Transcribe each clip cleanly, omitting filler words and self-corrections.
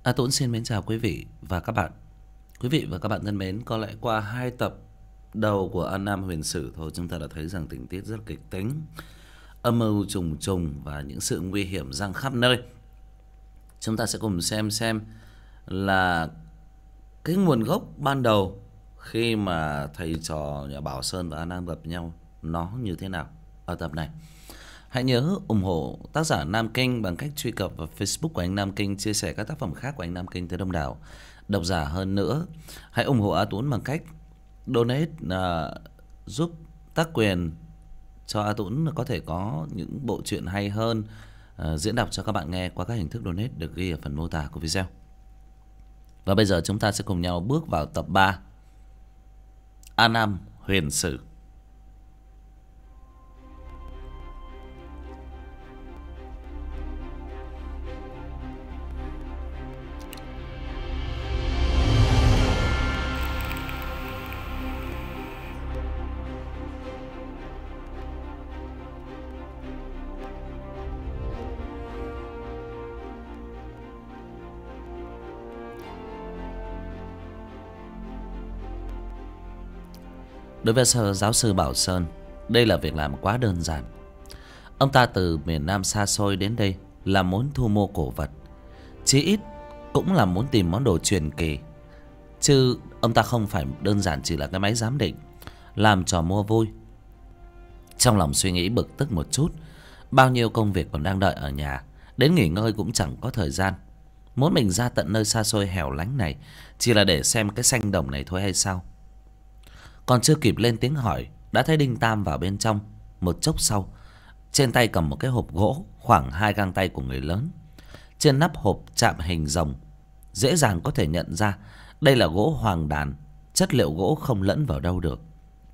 Tuấn xin mến chào quý vị và các bạn. Quý vị và các bạn thân mến, có lẽ qua 2 tập đầu của An Nam Huyền Sử thôi, chúng ta đã thấy rằng tình tiết rất kịch tính, âm mưu trùng trùng và những sự nguy hiểm giăng khắp nơi. Chúng ta sẽ cùng xem là cái nguồn gốc ban đầu khi mà thầy trò nhà Bảo Sơn và An Nam gặp nhau nó như thế nào ở tập này. Hãy nhớ ủng hộ tác giả Nam Kinh bằng cách truy cập vào Facebook của anh Nam Kinh, chia sẻ các tác phẩm khác của anh Nam Kinh tới đông đảo độc giả hơn nữa. Hãy ủng hộ A Tuấn bằng cách donate, giúp tác quyền cho A Tuấn có thể có những bộ truyện hay hơn, diễn đọc cho các bạn nghe qua các hình thức donate được ghi ở phần mô tả của video. Và bây giờ chúng ta sẽ cùng nhau bước vào tập 3 An Nam Huyền Sử. Đối với giáo sư Bảo Sơn, đây là việc làm quá đơn giản. Ông ta từ miền Nam xa xôi đến đây là muốn thu mua cổ vật, chí ít cũng là muốn tìm món đồ truyền kỳ. Chứ ông ta không phải đơn giản chỉ là cái máy giám định, làm trò mua vui. Trong lòng suy nghĩ bực tức một chút, bao nhiêu công việc còn đang đợi ở nhà, đến nghỉ ngơi cũng chẳng có thời gian. Muốn mình ra tận nơi xa xôi hẻo lánh này chỉ là để xem cái xanh đồng này thôi hay sao? Còn chưa kịp lên tiếng hỏi, đã thấy Đinh Tam vào bên trong. Một chốc sau, trên tay cầm một cái hộp gỗ khoảng 2 gang tay của người lớn. Trên nắp hộp chạm hình rồng, dễ dàng có thể nhận ra đây là gỗ hoàng đàn. Chất liệu gỗ không lẫn vào đâu được.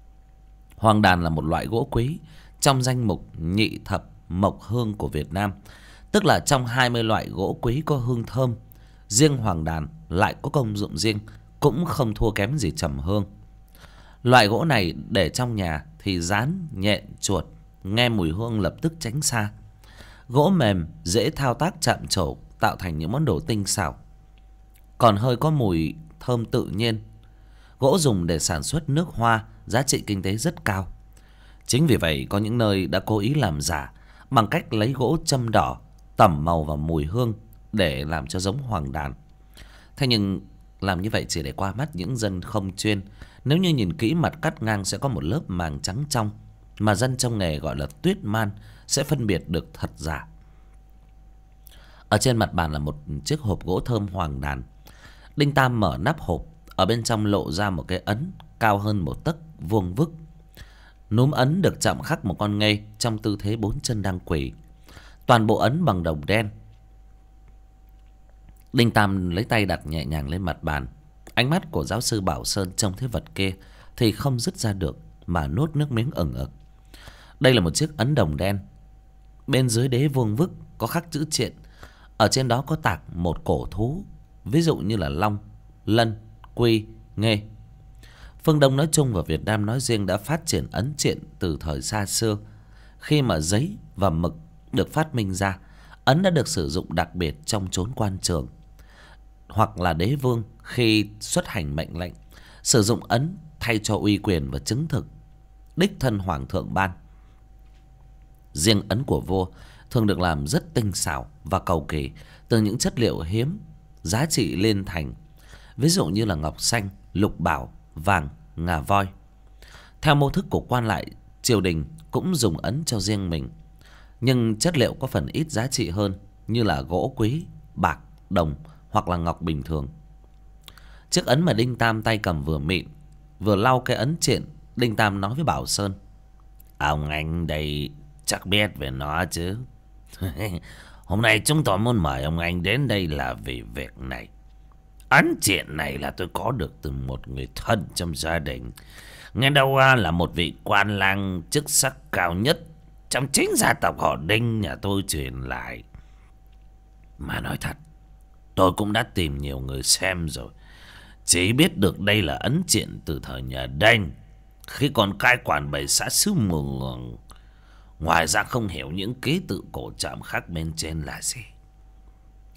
Hoàng đàn là một loại gỗ quý trong danh mục nhị thập mộc hương của Việt Nam, tức là trong 20 loại gỗ quý có hương thơm, riêng hoàng đàn lại có công dụng riêng, cũng không thua kém gì trầm hương. Loại gỗ này để trong nhà thì rán, nhện, chuột nghe mùi hương lập tức tránh xa. Gỗ mềm, dễ thao tác chạm trổ, tạo thành những món đồ tinh xảo, còn hơi có mùi thơm tự nhiên. Gỗ dùng để sản xuất nước hoa, giá trị kinh tế rất cao. Chính vì vậy có những nơi đã cố ý làm giả bằng cách lấy gỗ châm đỏ, tẩm màu vào mùi hương để làm cho giống hoàng đàn. Thế nhưng làm như vậy chỉ để qua mắt những dân không chuyên. Nếu như nhìn kỹ, mặt cắt ngang sẽ có một lớp màng trắng trong, mà dân trong nghề gọi là tuyết man, sẽ phân biệt được thật giả. Ở trên mặt bàn là một chiếc hộp gỗ thơm hoàng đàn. Đinh Tam mở nắp hộp, ở bên trong lộ ra một cái ấn cao hơn 1 tấc, vuông vức. Núm ấn được chạm khắc một con nghê trong tư thế 4 chân đang quỳ. Toàn bộ ấn bằng đồng đen. Đinh Tam lấy tay đặt nhẹ nhàng lên mặt bàn. Ánh mắt của giáo sư Bảo Sơn trông thấy vật kia thì không dứt ra được mà nuốt nước miếng ửng ực. Đây là một chiếc ấn đồng đen. Bên dưới đế vuông vức có khắc chữ triện. Ở trên đó có tạc một cổ thú, ví dụ như là long, lân, quy, nghê. Phương Đông nói chung và Việt Nam nói riêng đã phát triển ấn triện từ thời xa xưa. Khi mà giấy và mực được phát minh ra, ấn đã được sử dụng đặc biệt trong chốn quan trường, hoặc là đế vương khi xuất hành mệnh lệnh, sử dụng ấn thay cho uy quyền và chứng thực đích thân hoàng thượng ban. Riêng ấn của vua thường được làm rất tinh xảo và cầu kỳ từ những chất liệu hiếm, giá trị liên thành, ví dụ như là ngọc xanh, lục bảo, vàng, ngà voi. Theo mô thức của quan lại, triều đình cũng dùng ấn cho riêng mình, nhưng chất liệu có phần ít giá trị hơn, như là gỗ quý, bạc, đồng hoặc là ngọc bình thường. Chiếc ấn mà Đinh Tam tay cầm vừa mịn vừa lau cái ấn triện, Đinh Tam nói với Bảo Sơn: "Ông anh đây chắc biết về nó chứ." "Hôm nay chúng tôi muốn mời ông anh đến đây là vì việc này. Ấn triện này là tôi có được từ một người thân trong gia đình, nghe đâu là một vị quan lang chức sắc cao nhất trong chính gia tộc họ Đinh nhà tôi truyền lại. Mà nói thật, tôi cũng đã tìm nhiều người xem rồi, chỉ biết được đây là ấn triện từ thời nhà Đinh, khi còn cai quản 7 xã xứ Mường. Ngoài ra không hiểu những ký tự cổ trạm khác bên trên là gì."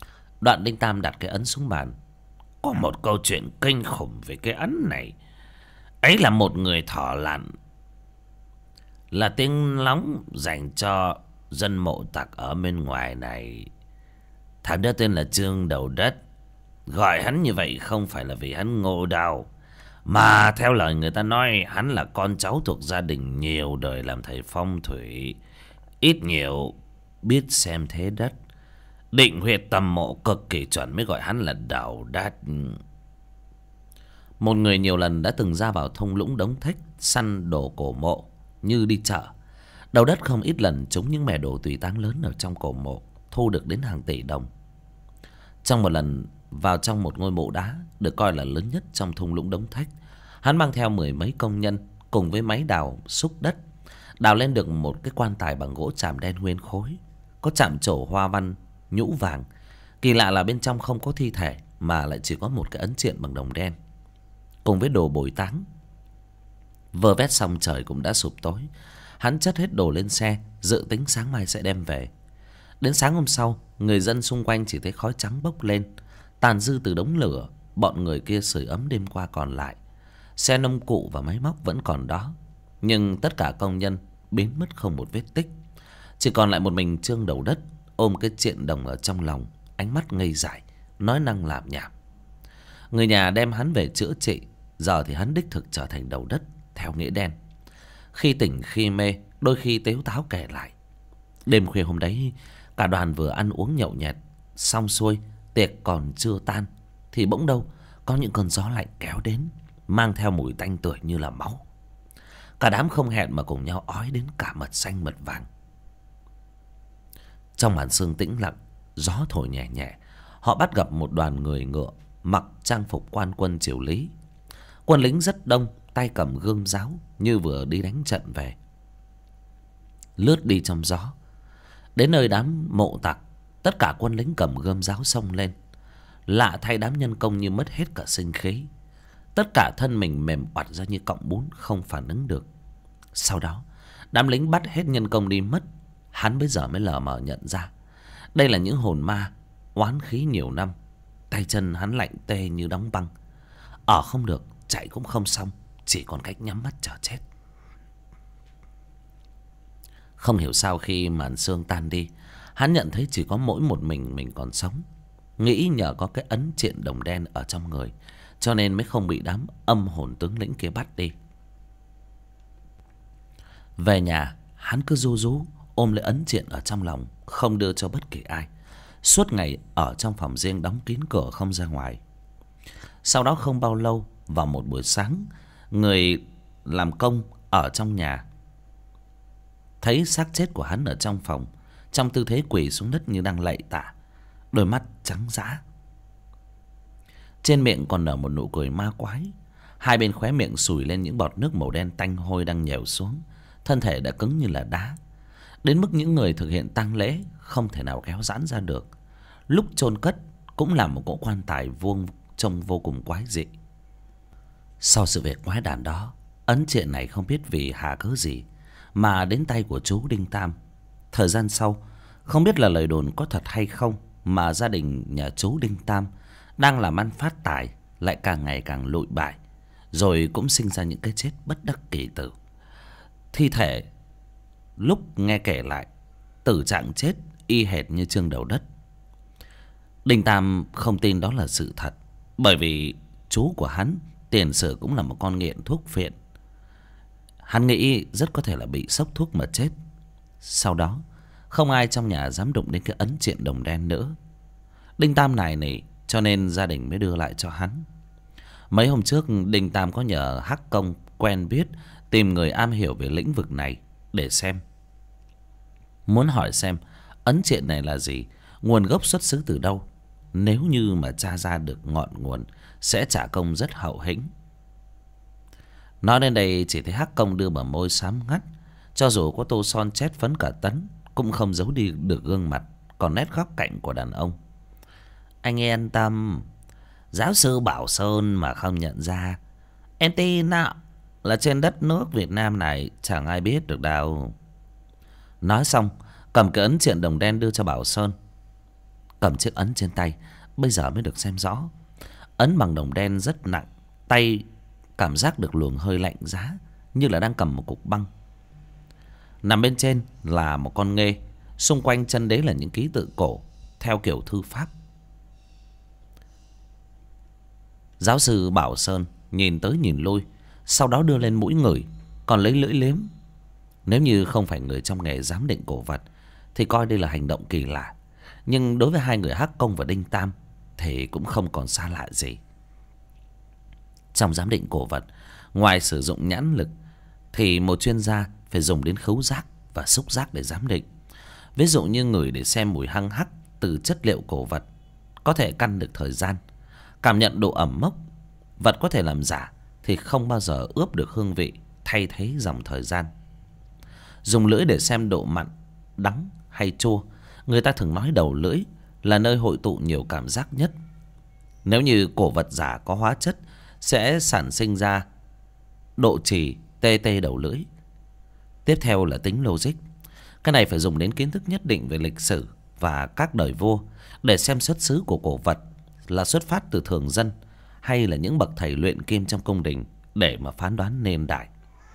Đoạn Đinh Tam đặt cái ấn xuống bàn. Có một câu chuyện kinh khủng về cái ấn này. Ấy là một người thợ lặn, là tiếng lóng dành cho dân mộ tặc ở bên ngoài này. Thằng đó tên là Trương Đầu Đất. Gọi hắn như vậy không phải là vì hắn ngộ đâu, mà theo lời người ta nói, hắn là con cháu thuộc gia đình nhiều đời làm thầy phong thủy, ít nhiều biết xem thế đất, định huyệt tầm mộ cực kỳ chuẩn, mới gọi hắn là Đầu Đất. Một người nhiều lần đã từng ra vào thung lũng Đống Thách săn đồ cổ mộ như đi chợ. Đầu Đất không ít lần trúng những mẻ đồ tùy táng lớn ở trong cổ mộ, thu được đến hàng tỷ đồng. Trong một lần vào trong một ngôi mộ đá được coi là lớn nhất trong thung lũng Đống Thách, hắn mang theo 10 mấy công nhân cùng với máy đào xúc đất, đào lên được một cái quan tài bằng gỗ tràm đen nguyên khối, có chạm trổ hoa văn nhũ vàng. Kỳ lạ là bên trong không có thi thể, mà lại chỉ có một cái ấn triện bằng đồng đen cùng với đồ bồi táng. Vơ vét xong trời cũng đã sụp tối, hắn chất hết đồ lên xe, dự tính sáng mai sẽ đem về. Đến sáng hôm sau, người dân xung quanh chỉ thấy khói trắng bốc lên, tàn dư từ đống lửa bọn người kia sưởi ấm đêm qua còn lại. Xe nông cụ và máy móc vẫn còn đó, nhưng tất cả công nhân biến mất không một vết tích. Chỉ còn lại một mình Trương Đầu Đất ôm cái triện đồng ở trong lòng, ánh mắt ngây dại, nói năng lảm nhảm. Người nhà đem hắn về chữa trị, giờ thì hắn đích thực trở thành Đầu Đất theo nghĩa đen. Khi tỉnh khi mê, đôi khi tếu táo kể lại. Đêm khuya hôm đấy, cả đoàn vừa ăn uống nhậu nhẹt xong xuôi, tiệc còn chưa tan, thì bỗng đâu có những cơn gió lạnh kéo đến, mang theo mùi tanh tưởi như là máu. Cả đám không hẹn mà cùng nhau ói đến cả mật xanh mật vàng. Trong màn sương tĩnh lặng, gió thổi nhẹ nhẹ, họ bắt gặp một đoàn người ngựa mặc trang phục quan quân triều Lý. Quân lính rất đông, tay cầm gươm giáo như vừa đi đánh trận về, lướt đi trong gió. Đến nơi đám mộ tặc, tất cả quân lính cầm gươm giáo xông lên. Lạ thay, đám nhân công như mất hết cả sinh khí, tất cả thân mình mềm oặt ra như cọng bún, không phản ứng được. Sau đó đám lính bắt hết nhân công đi mất. Hắn bây giờ mới lờ mờ nhận ra đây là những hồn ma oán khí nhiều năm. Tay chân hắn lạnh tê như đóng băng, ở không được, chạy cũng không xong, chỉ còn cách nhắm mắt chờ chết. Không hiểu sao khi màn sương tan đi, hắn nhận thấy chỉ có mỗi một mình còn sống. Nghĩ nhờ có cái ấn triện đồng đen ở trong người, cho nên mới không bị đám âm hồn tướng lĩnh kia bắt đi. Về nhà, hắn cứ ru rú ôm lấy ấn triện ở trong lòng, không đưa cho bất kỳ ai. Suốt ngày ở trong phòng riêng đóng kín cửa không ra ngoài. Sau đó không bao lâu, vào một buổi sáng, người làm công ở trong nhà thấy xác chết của hắn ở trong phòng, trong tư thế quỳ xuống đất như đang lạy tạ, đôi mắt trắng dã, trên miệng còn nở một nụ cười ma quái. Hai bên khóe miệng sùi lên những bọt nước màu đen tanh hôi đang nhèo xuống. Thân thể đã cứng như là đá, đến mức những người thực hiện tang lễ không thể nào kéo giãn ra được. Lúc chôn cất cũng là một cỗ quan tài vuông trông vô cùng quái dị. Sau sự việc quái đản đó, ấn triện này không biết vì hà cớ gì mà đến tay của chú Đinh Tam. Thời gian sau, không biết là lời đồn có thật hay không, mà gia đình nhà chú Đinh Tam đang làm ăn phát tài lại càng ngày càng lụi bại, rồi cũng sinh ra những cái chết bất đắc kỳ tử. Thi thể lúc nghe kể lại, tử trạng chết y hệt như Trương Đầu Đất. Đinh Tam không tin đó là sự thật, bởi vì chú của hắn tiền sử cũng là một con nghiện thuốc phiện. Hắn nghĩ rất có thể là bị sốc thuốc mà chết. Sau đó không ai trong nhà dám đụng đến cái ấn triện đồng đen nữa. Đinh Tam này nỉ, cho nên gia đình mới đưa lại cho hắn. Mấy hôm trước Đinh Tam có nhờ Hắc Công quen biết tìm người am hiểu về lĩnh vực này để xem, muốn hỏi xem ấn triện này là gì, nguồn gốc xuất xứ từ đâu. Nếu như mà tra ra được ngọn nguồn, sẽ trả công rất hậu hĩnh. Nói đến đây chỉ thấy Hắc Công đưa bờ môi xám ngắt, cho dù có tô son chét phấn cả tấn cũng không giấu đi được gương mặt còn nét góc cạnh của đàn ông. Anh yên tâm, giáo sư Bảo Sơn mà không nhận ra, em tin ạ, là trên đất nước Việt Nam này chẳng ai biết được đâu. Nói xong cầm cái ấn triện đồng đen đưa cho Bảo Sơn. Cầm chiếc ấn trên tay, bây giờ mới được xem rõ. Ấn bằng đồng đen rất nặng, tay cảm giác được luồng hơi lạnh giá, như là đang cầm một cục băng. Nằm bên trên là một con nghê, xung quanh chân đế là những ký tự cổ theo kiểu thư pháp. Giáo sư Bảo Sơn nhìn tới nhìn lui, sau đó đưa lên mũi ngửi, còn lấy lưỡi liếm. Nếu như không phải người trong nghề giám định cổ vật thì coi đây là hành động kỳ lạ, nhưng đối với hai người Hắc Công và Đinh Tam thì cũng không còn xa lạ gì. Trong giám định cổ vật, ngoài sử dụng nhãn lực thì một chuyên gia phải dùng đến khứu giác và xúc giác để giám định. Ví dụ như ngửi để xem mùi hăng hắc từ chất liệu cổ vật, có thể căn được thời gian, cảm nhận độ ẩm mốc. Vật có thể làm giả thì không bao giờ ướp được hương vị thay thế dòng thời gian. Dùng lưỡi để xem độ mặn, đắng hay chua. Người ta thường nói đầu lưỡi là nơi hội tụ nhiều cảm giác nhất. Nếu như cổ vật giả có hóa chất sẽ sản sinh ra độ trì tê tê đầu lưỡi. Tiếp theo là tính logic. Cái này phải dùng đến kiến thức nhất định về lịch sử và các đời vua để xem xuất xứ của cổ vật là xuất phát từ thường dân hay là những bậc thầy luyện kim trong cung đình, để mà phán đoán niên đại.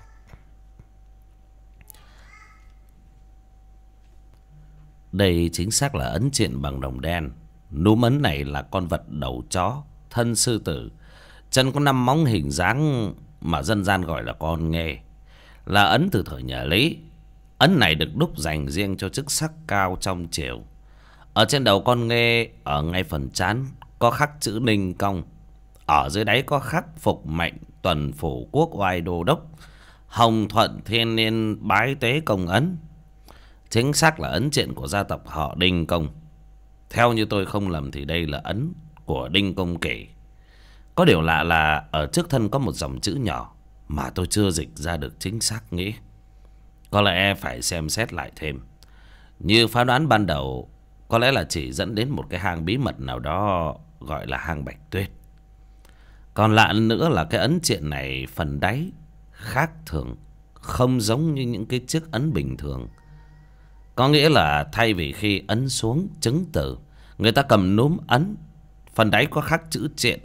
Đây chính xác là ấn triện bằng đồng đen. Núm ấn này là con vật đầu chó, thân sư tử, chân có 5 móng hình dáng mà dân gian gọi là con nghê, là ấn từ thời nhà Lý. Ấn này được đúc dành riêng cho chức sắc cao trong triều. Ở trên đầu con nghê, ở ngay phần trán có khắc chữ Ninh Công. Ở dưới đáy có khắc phục mệnh tuần phủ quốc oai đô đốc, hồng thuận thiên niên bái tế công ấn. Chính xác là ấn triện của gia tộc họ Đinh Công. Theo như tôi không lầm thì đây là ấn của Đinh Công Kỷ. Có điều lạ là ở trước thân có một dòng chữ nhỏ mà tôi chưa dịch ra được chính xác nghĩ. Có lẽ phải xem xét lại thêm. Như phán đoán ban đầu, có lẽ là chỉ dẫn đến một cái hang bí mật nào đó gọi là hang Bạch Tuyết. Còn lạ nữa là cái ấn triện này phần đáy khác thường, không giống như những cái chiếc ấn bình thường. Có nghĩa là thay vì khi ấn xuống chứng từ, người ta cầm núm ấn, phần đáy có khắc chữ triện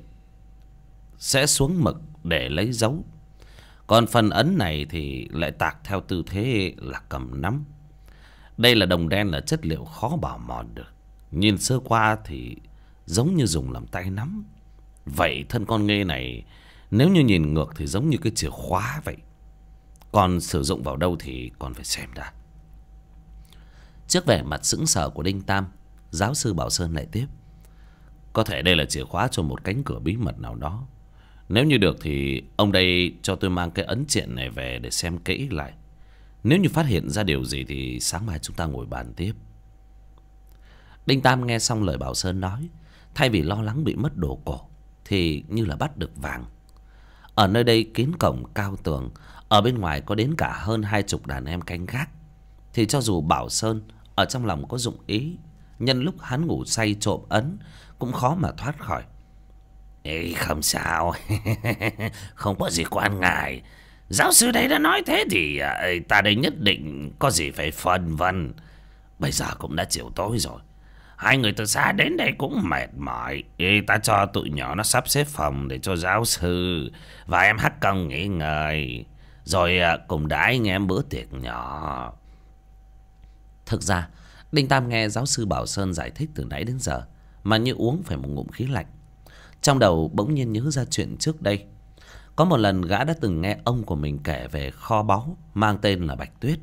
sẽ xuống mực để lấy dấu. Còn phần ấn này thì lại tạc theo tư thế là cầm nắm. Đây là đồng đen, là chất liệu khó bảo mòn được. Nhìn sơ qua thì giống như dùng làm tay nắm. Vậy thân con nghê này nếu như nhìn ngược thì giống như cái chìa khóa vậy. Còn sử dụng vào đâu thì còn phải xem đã. Trước vẻ mặt sững sờ của Đinh Tam, giáo sư Bảo Sơn lại tiếp: có thể đây là chìa khóa cho một cánh cửa bí mật nào đó. Nếu như được thì ông đây cho tôi mang cái ấn triện này về để xem kỹ lại. Nếu như phát hiện ra điều gì thì sáng mai chúng ta ngồi bàn tiếp. Đinh Tam nghe xong lời Bảo Sơn nói, thay vì lo lắng bị mất đồ cổ thì như là bắt được vàng. Ở nơi đây kín cổng cao tường, ở bên ngoài có đến cả hơn 20 đàn em canh gác, thì cho dù Bảo Sơn ở trong lòng có dụng ý, nhân lúc hắn ngủ say trộm ấn cũng khó mà thoát khỏi. Ê, không sao. Không có gì quan ngại. Giáo sư đấy đã nói thế thì ta đây nhất định có gì phải phân vân. Bây giờ cũng đã chiều tối rồi, hai người từ xa đến đây cũng mệt mỏi. Ê, ta cho tụi nhỏ nó sắp xếp phòng để cho giáo sư và em Hắc Công nghỉ ngơi, rồi cùng đãi anh em bữa tiệc nhỏ. Thực ra Đinh Tam nghe giáo sư Bảo Sơn giải thích từ nãy đến giờ mà như uống phải một ngụm khí lạnh. Trong đầu bỗng nhiên nhớ ra chuyện trước đây. Có một lần gã đã từng nghe ông của mình kể về kho báu mang tên là Bạch Tuyết.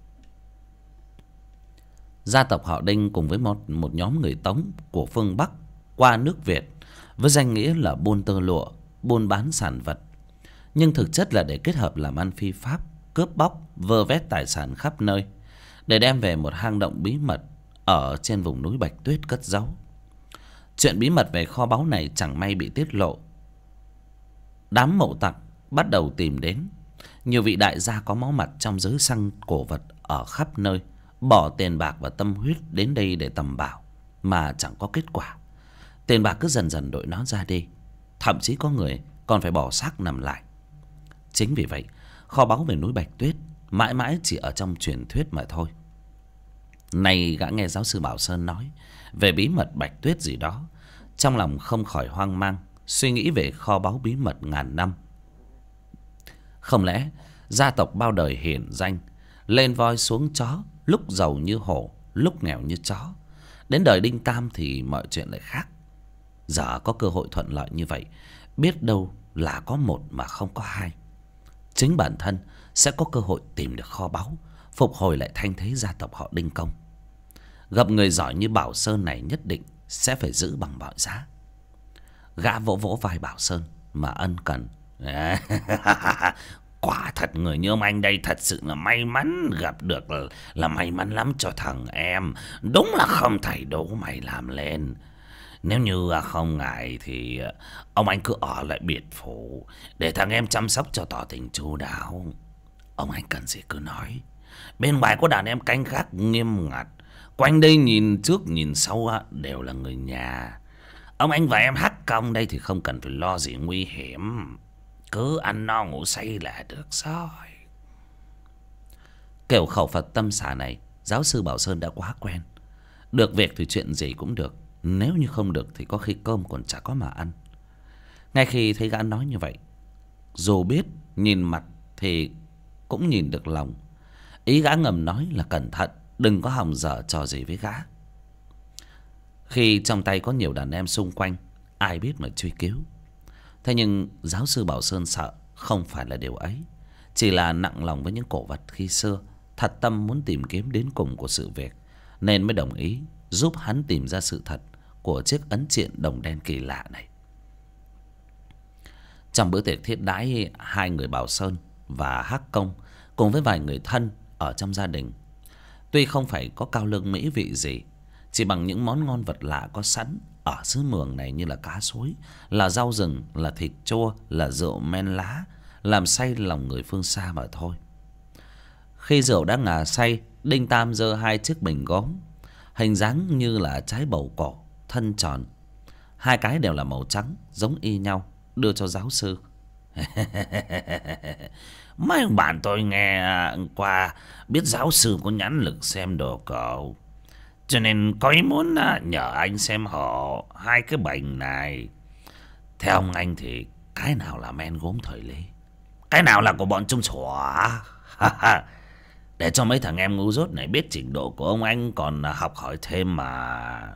Gia tộc họ Đinh cùng với một nhóm người Tống của phương Bắc qua nước Việt với danh nghĩa là buôn tơ lụa, buôn bán sản vật, nhưng thực chất là để kết hợp làm ăn phi pháp, cướp bóc, vơ vét tài sản khắp nơi, để đem về một hang động bí mật ở trên vùng núi Bạch Tuyết cất giấu. Chuyện bí mật về kho báu này chẳng may bị tiết lộ. Đám mậu tặc bắt đầu tìm đến. Nhiều vị đại gia có máu mặt trong giới săn cổ vật ở khắp nơi bỏ tiền bạc và tâm huyết đến đây để tầm bảo, mà chẳng có kết quả. Tiền bạc cứ dần dần đội nó ra đi, thậm chí có người còn phải bỏ xác nằm lại. Chính vì vậy kho báu về núi Bạch Tuyết mãi mãi chỉ ở trong truyền thuyết mà thôi. Này gã nghe giáo sư Bảo Sơn nói về bí mật Bạch Tuyết gì đó, Trong lòng không khỏi hoang mang, suy nghĩ về kho báu bí mật ngàn năm. Không lẽ gia tộc bao đời hiển danh, lên voi xuống chó, lúc giàu như hổ, lúc nghèo như chó. Đến đời Đinh Tam thì mọi chuyện lại khác. Giờ có cơ hội thuận lợi như vậy, biết đâu là có một mà không có hai. Chính bản thân sẽ có cơ hội tìm được kho báu, phục hồi lại thanh thế gia tộc họ Đinh Công. Gặp người giỏi như Bảo Sơn này nhất định sẽ phải giữ bằng mọi giá. Gã vỗ vỗ vai Bảo Sơn mà ân cần. Quả thật người như ông anh đây thật sự là may mắn gặp được, là may mắn lắm cho thằng em. Đúng là không thầy đố mày làm lên. Nếu như không ngại thì ông anh cứ ở lại biệt phủ để thằng em chăm sóc cho tỏ tình chu đáo. Ông anh cần gì cứ nói. Bên ngoài có đàn em canh gác nghiêm ngặt, quanh đây nhìn trước nhìn sau đều là người nhà. Ông anh và em Hắc Công đây thì không cần phải lo gì nguy hiểm. Cứ ăn no ngủ say là được rồi. Kiểu khẩu Phật tâm xả này giáo sư Bảo Sơn đã quá quen. Được việc thì chuyện gì cũng được, nếu như không được thì có khi cơm còn chả có mà ăn. Ngay khi thấy gã nói như vậy, dù biết nhìn mặt thì cũng nhìn được lòng. Ý gã ngầm nói là cẩn thận, đừng có hòng dở trò gì với gã. Khi trong tay có nhiều đàn em xung quanh, ai biết mà truy cứu. Thế nhưng giáo sư Bảo Sơn sợ không phải là điều ấy, chỉ là nặng lòng với những cổ vật khi xưa, thật tâm muốn tìm kiếm đến cùng của sự việc, nên mới đồng ý giúp hắn tìm ra sự thật của chiếc ấn triện đồng đen kỳ lạ này. Trong bữa tiệc thiết đãi hai người Bảo Sơn và Hắc Công cùng với vài người thân ở trong gia đình, tuy không phải có cao lương mỹ vị gì, chỉ bằng những món ngon vật lạ có sẵn ở xứ Mường này như là cá suối, là rau rừng, là thịt chua, là rượu men lá, làm say lòng người phương xa mà thôi. Khi rượu đã ngà say, Đinh Tam giơ hai chiếc bình gốm hình dáng như là trái bầu cổ, thân tròn, hai cái đều là màu trắng giống y nhau, đưa cho giáo sư. Mấy ông bạn tôi nghe qua biết giáo sư có nhãn lực xem đồ cổ, cho nên có ý muốn nhờ anh xem hộ hai cái bình này. Theo ông anh thì cái nào là men gốm thời Lý, cái nào là của bọn Trung Xỏa? Để cho mấy thằng em ngu dốt này biết trình độ của ông anh còn học hỏi thêm mà.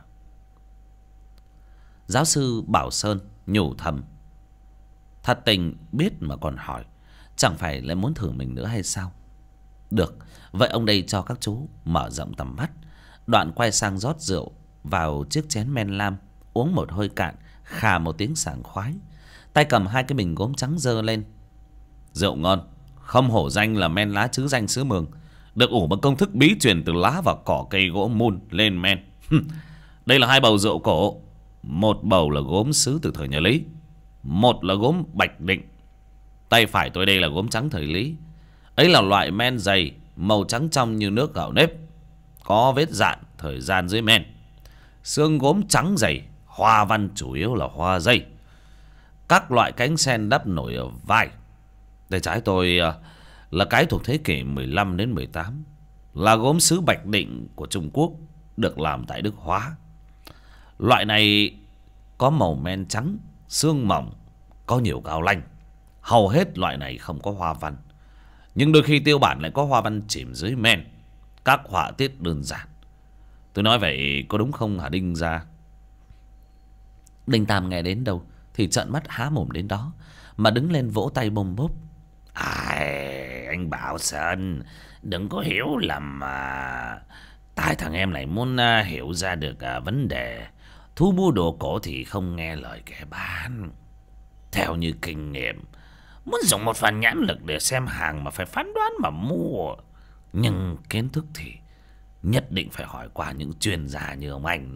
Giáo sư Bảo Sơn nhủ thầm, thật tình biết mà còn hỏi, chẳng phải lại muốn thử mình nữa hay sao? Được, vậy ông đây cho các chú mở rộng tầm mắt. Đoạn quay sang rót rượu vào chiếc chén men lam, uống một hơi cạn, khà một tiếng sảng khoái, tay cầm hai cái bình gốm trắng giơ lên. Rượu ngon, không hổ danh là men lá trứ danh xứ Mường, được ủ bằng công thức bí truyền từ lá và cỏ cây gỗ mun lên men. Đây là hai bầu rượu cổ, một bầu là gốm sứ từ thời nhà Lý, một là gốm Bạch Định. Tay phải tôi đây là gốm trắng thời Lý, ấy là loại men dày, màu trắng trong như nước gạo nếp, có vết dạn thời gian dưới men. Xương gốm trắng dày, hoa văn chủ yếu là hoa dây, các loại cánh sen đắp nổi ở vai. Tay trái tôi là cái thuộc thế kỷ 15 đến 18, là gốm sứ Bạch Định của Trung Quốc, được làm tại Đức Hóa. Loại này có màu men trắng, xương mỏng, có nhiều cao lanh. Hầu hết loại này không có hoa văn, nhưng đôi khi tiêu bản lại có hoa văn chìm dưới men, các họa tiết đơn giản. Tôi nói vậy có đúng không hả Đinh gia? Đinh Tam nghe đến đâu thì trợn mắt há mồm đến đó, mà đứng lên vỗ tay bôm bốp. Anh Bảo Sơn, đừng có hiểu lầm mà. Tai thằng em này muốn hiểu ra được vấn đề. Thu mua đồ cổ thì không nghe lời kẻ bán. Theo như kinh nghiệm, muốn dùng một phần nhãn lực để xem hàng mà phải phán đoán mà mua. Nhưng kiến thức thì nhất định phải hỏi qua những chuyên gia như ông anh.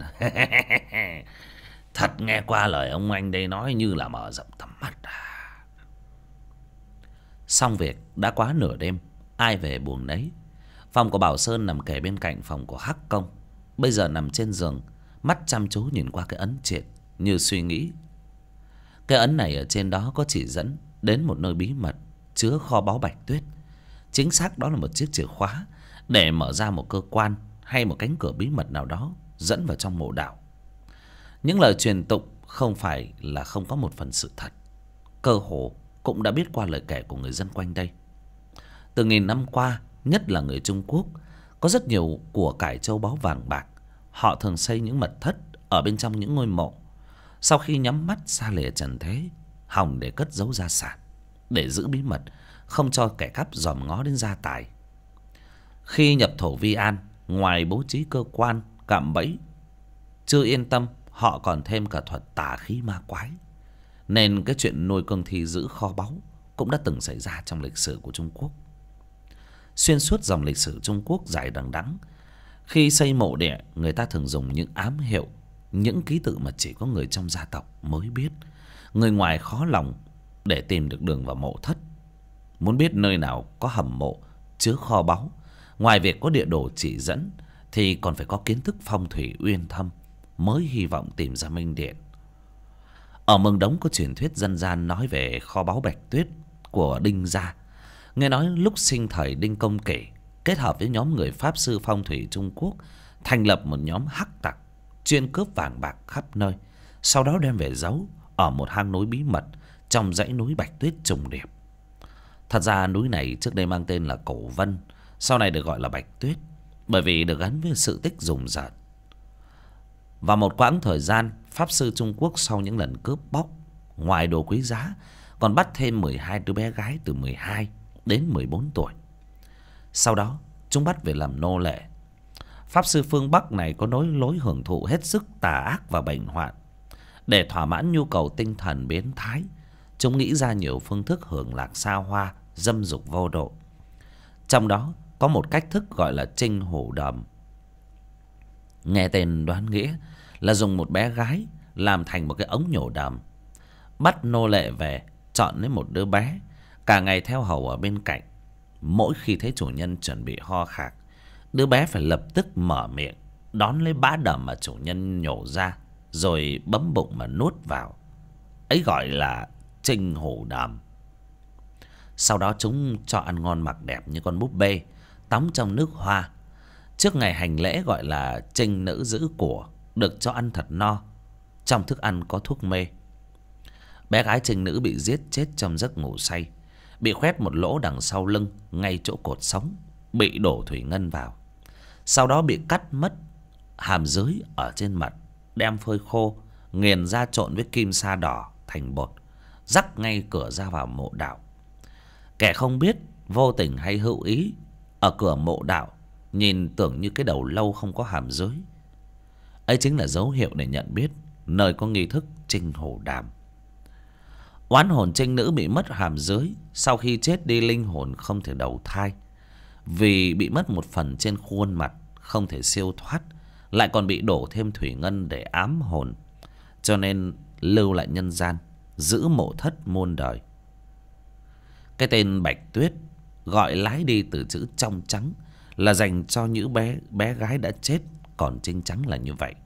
Thật nghe qua lời ông anh đây nói như là mở rộng tầm mắt. Xong việc đã quá nửa đêm, ai về buồng nấy. Phòng của Bảo Sơn nằm kề bên cạnh phòng của Hắc Công, bây giờ nằm trên giường, mắt chăm chú nhìn qua cái ấn triện như suy nghĩ. Cái ấn này ở trên đó có chỉ dẫn đến một nơi bí mật chứa kho báu bạch tuyết. Chính xác đó là một chiếc chìa khóa để mở ra một cơ quan hay một cánh cửa bí mật nào đó dẫn vào trong mộ đảo. Những lời truyền tụng không phải là không có một phần sự thật. Cơ hồ cũng đã biết qua lời kể của người dân quanh đây. Từ nghìn năm qua, nhất là người Trung Quốc, có rất nhiều của cải châu báu vàng bạc. Họ thường xây những mật thất ở bên trong những ngôi mộ. Sau khi nhắm mắt xa lìa trần thế, hòng để cất giấu gia sản, để giữ bí mật, không cho kẻ cắp dòm ngó đến gia tài. Khi nhập thổ Vi An, ngoài bố trí cơ quan, cạm bẫy, chưa yên tâm, họ còn thêm cả thuật tà khí ma quái. Nên cái chuyện nuôi cương thi giữ kho báu cũng đã từng xảy ra trong lịch sử của Trung Quốc. Xuyên suốt dòng lịch sử Trung Quốc dài đằng đẵng, khi xây mộ địa, người ta thường dùng những ám hiệu, những ký tự mà chỉ có người trong gia tộc mới biết. Người ngoài khó lòng để tìm được đường vào mộ thất. Muốn biết nơi nào có hầm mộ chứa kho báu, ngoài việc có địa đồ chỉ dẫn thì còn phải có kiến thức phong thủy uyên thâm mới hy vọng tìm ra minh điện. Ở Mường Đống có truyền thuyết dân gian nói về kho báu Bạch Tuyết của Đinh gia. Nghe nói lúc sinh thời Đinh Công Kỷ kết hợp với nhóm người pháp sư phong thủy Trung Quốc, thành lập một nhóm hắc tặc chuyên cướp vàng bạc khắp nơi, sau đó đem về giấu ở một hang núi bí mật trong dãy núi Bạch Tuyết trùng điệp. Thật ra núi này trước đây mang tên là Cổ Vân, sau này được gọi là Bạch Tuyết, bởi vì được gắn với sự tích rùng rợn. Và một quãng thời gian, pháp sư Trung Quốc sau những lần cướp bóc, ngoài đồ quý giá, còn bắt thêm 12 đứa bé gái từ 12 đến 14 tuổi. Sau đó, chúng bắt về làm nô lệ. Pháp sư phương Bắc này có lối hưởng thụ hết sức tà ác và bệnh hoạn. Để thỏa mãn nhu cầu tinh thần biến thái, chúng nghĩ ra nhiều phương thức hưởng lạc xa hoa, dâm dục vô độ. Trong đó có một cách thức gọi là trinh hổ đầm. Nghe tên đoán nghĩa là dùng một bé gái làm thành một cái ống nhổ đầm, bắt nô lệ về, chọn lấy một đứa bé, cả ngày theo hầu ở bên cạnh. Mỗi khi thấy chủ nhân chuẩn bị ho khạc, đứa bé phải lập tức mở miệng đón lấy bã đầm mà chủ nhân nhổ ra, rồi bấm bụng mà nuốt vào. Ấy gọi là trinh hổ đầm. Sau đó chúng cho ăn ngon mặc đẹp như con búp bê, tắm trong nước hoa. Trước ngày hành lễ gọi là trinh nữ giữ của, được cho ăn thật no. Trong thức ăn có thuốc mê. Bé gái trinh nữ bị giết chết trong giấc ngủ say, bị khoét một lỗ đằng sau lưng ngay chỗ cột sống, bị đổ thủy ngân vào. Sau đó bị cắt mất hàm dưới ở trên mặt, đem phơi khô, nghiền ra trộn với kim sa đỏ thành bột, rắc ngay cửa ra vào mộ đạo. Kẻ không biết, vô tình hay hữu ý, ở cửa mộ đạo nhìn tưởng như cái đầu lâu không có hàm dưới. Ấy chính là dấu hiệu để nhận biết nơi có nghi thức trinh hổ đàm. Oán hồn trinh nữ bị mất hàm dưới, sau khi chết đi linh hồn không thể đầu thai, vì bị mất một phần trên khuôn mặt, không thể siêu thoát, lại còn bị đổ thêm thủy ngân để ám hồn, cho nên lưu lại nhân gian, giữ mộ thất muôn đời. Cái tên Bạch Tuyết gọi lái đi từ chữ trong trắng là dành cho những bé gái đã chết còn trinh trắng là như vậy.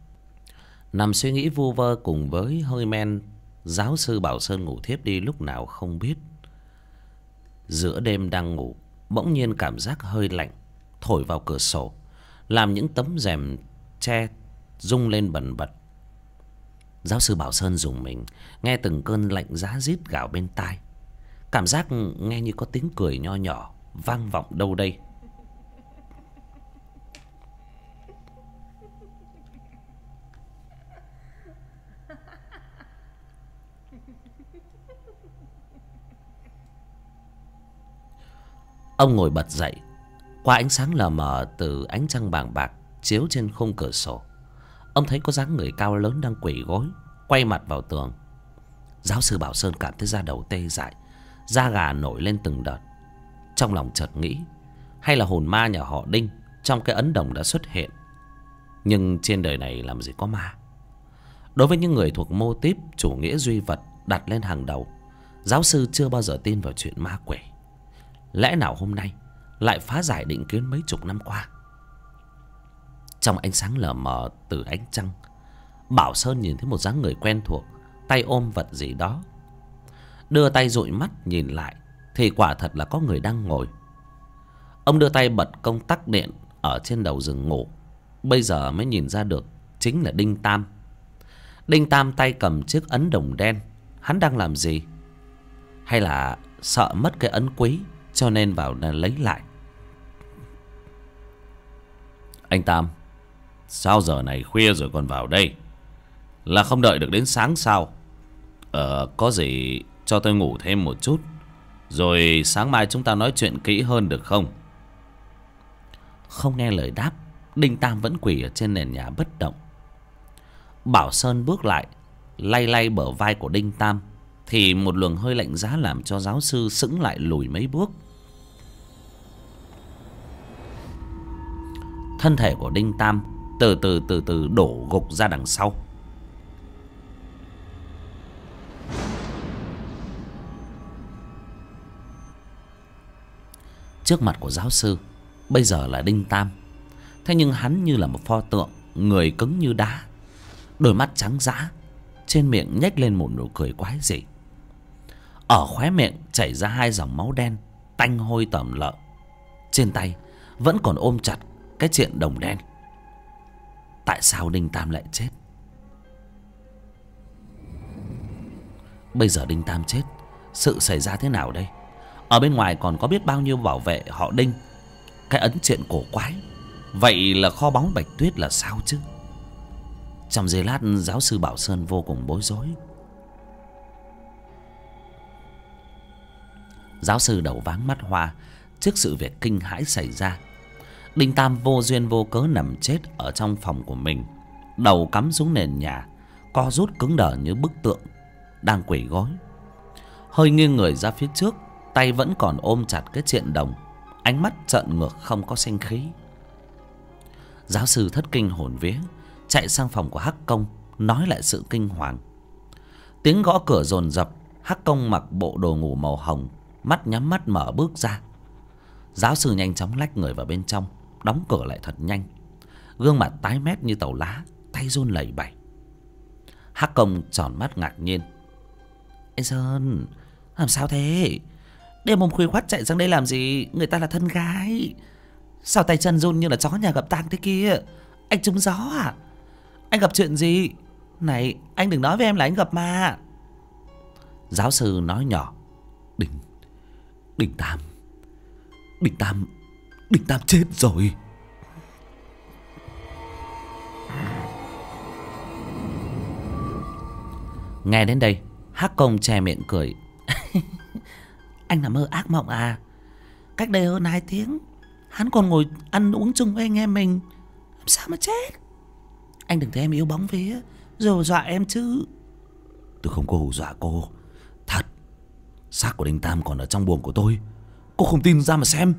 Nằm suy nghĩ vu vơ cùng với hơi men, giáo sư Bảo Sơn ngủ thiếp đi lúc nào không biết. Giữa đêm đang ngủ, bỗng nhiên cảm giác hơi lạnh thổi vào cửa sổ, làm những tấm rèm tre rung lên bần bật. Giáo sư Bảo Sơn rùng mình, nghe từng cơn lạnh giá rít gào bên tai. Cảm giác nghe như có tiếng cười nho nhỏ vang vọng đâu đây. Ông ngồi bật dậy, qua ánh sáng lờ mờ từ ánh trăng vàng bạc chiếu trên khung cửa sổ, ông thấy có dáng người cao lớn đang quỳ gối, quay mặt vào tường. Giáo sư Bảo Sơn cảm thấy da đầu tê dại, da gà nổi lên từng đợt. Trong lòng chợt nghĩ, hay là hồn ma nhà họ Đinh trong cái ấn đồng đã xuất hiện. Nhưng trên đời này làm gì có ma. Đối với những người thuộc mô típ chủ nghĩa duy vật đặt lên hàng đầu, giáo sư chưa bao giờ tin vào chuyện ma quỷ. Lẽ nào hôm nay lại phá giải định kiến mấy chục năm qua? Trong ánh sáng lờ mờ từ ánh trăng, Bảo Sơn nhìn thấy một dáng người quen thuộc, tay ôm vật gì đó. Đưa tay dụi mắt nhìn lại thì quả thật là có người đang ngồi. Ông đưa tay bật công tắc điện ở trên đầu giường ngủ, bây giờ mới nhìn ra được chính là Đinh Tam. Đinh Tam tay cầm chiếc ấn đồng đen. Hắn đang làm gì? Hay là sợ mất cái ấn quý cho nên vào lấy lại? Anh Tam, sao giờ này khuya rồi còn vào đây? Là không đợi được đến sáng sao? Có gì cho tôi ngủ thêm một chút, rồi sáng mai chúng ta nói chuyện kỹ hơn được không? Không nghe lời đáp, Đinh Tam vẫn quỳ ở trên nền nhà bất động. Bảo Sơn bước lại, lay lay bờ vai của Đinh Tam, thì một luồng hơi lạnh giá làm cho giáo sư sững lại lùi mấy bước. Thân thể của Đinh Tam từ từ đổ gục ra đằng sau. Trước mặt của giáo sư bây giờ là Đinh Tam. Thế nhưng hắn như là một pho tượng, người cứng như đá, đôi mắt trắng dã, trên miệng nhếch lên một nụ cười quái dị. Ở khóe miệng chảy ra hai dòng máu đen tanh hôi tởm lợm. Trên tay vẫn còn ôm chặt cái triện đồng đen. Tại sao Đinh Tam lại chết? Bây giờ Đinh Tam chết, sự xảy ra thế nào đây? Ở bên ngoài còn có biết bao nhiêu bảo vệ họ Đinh. Cái ấn triện cổ quái, vậy là kho báu Bạch Tuyết là sao chứ? Trong giây lát, giáo sư Bảo Sơn vô cùng bối rối. Giáo sư đầu váng mắt hoa trước sự việc kinh hãi xảy ra. Đinh Tam vô duyên vô cớ nằm chết ở trong phòng của mình, đầu cắm xuống nền nhà, co rút cứng đờ như bức tượng đang quỳ gối. Hơi nghiêng người ra phía trước, tay vẫn còn ôm chặt cái triện đồng, ánh mắt trợn ngược không có sinh khí. Giáo sư thất kinh hồn vía, chạy sang phòng của Hắc Công nói lại sự kinh hoàng. Tiếng gõ cửa dồn dập. Hắc Công mặc bộ đồ ngủ màu hồng, mắt nhắm mắt mở bước ra. Giáo sư nhanh chóng lách người vào bên trong, đóng cửa lại thật nhanh. Gương mặt tái mét như tàu lá, tay run lẩy bẩy. Hắc Công tròn mắt ngạc nhiên. Ê Sơn, làm sao thế? Đêm hôm khuya khoắt chạy sang đây làm gì? Người ta là thân gái. Sao tay chân run như là chó nhà gặp tang thế kia? Anh trúng gió à? Anh gặp chuyện gì? Này, anh đừng nói với em là anh gặp ma. Giáo sư nói nhỏ. Đinh Tam chết rồi. Nghe đến đây, Hắc Công che miệng cười. Anh nằm mơ ác mộng à? Cách đây hơn 2 tiếng hắn còn ngồi ăn uống chung với anh em mình, làm sao mà chết? Anh đừng thấy em yếu bóng vía rồi hù dọa em chứ. Tôi không có hù dọa cô, thật. Xác của Đinh Tam còn ở trong buồng của tôi. Cô không tin ra mà xem.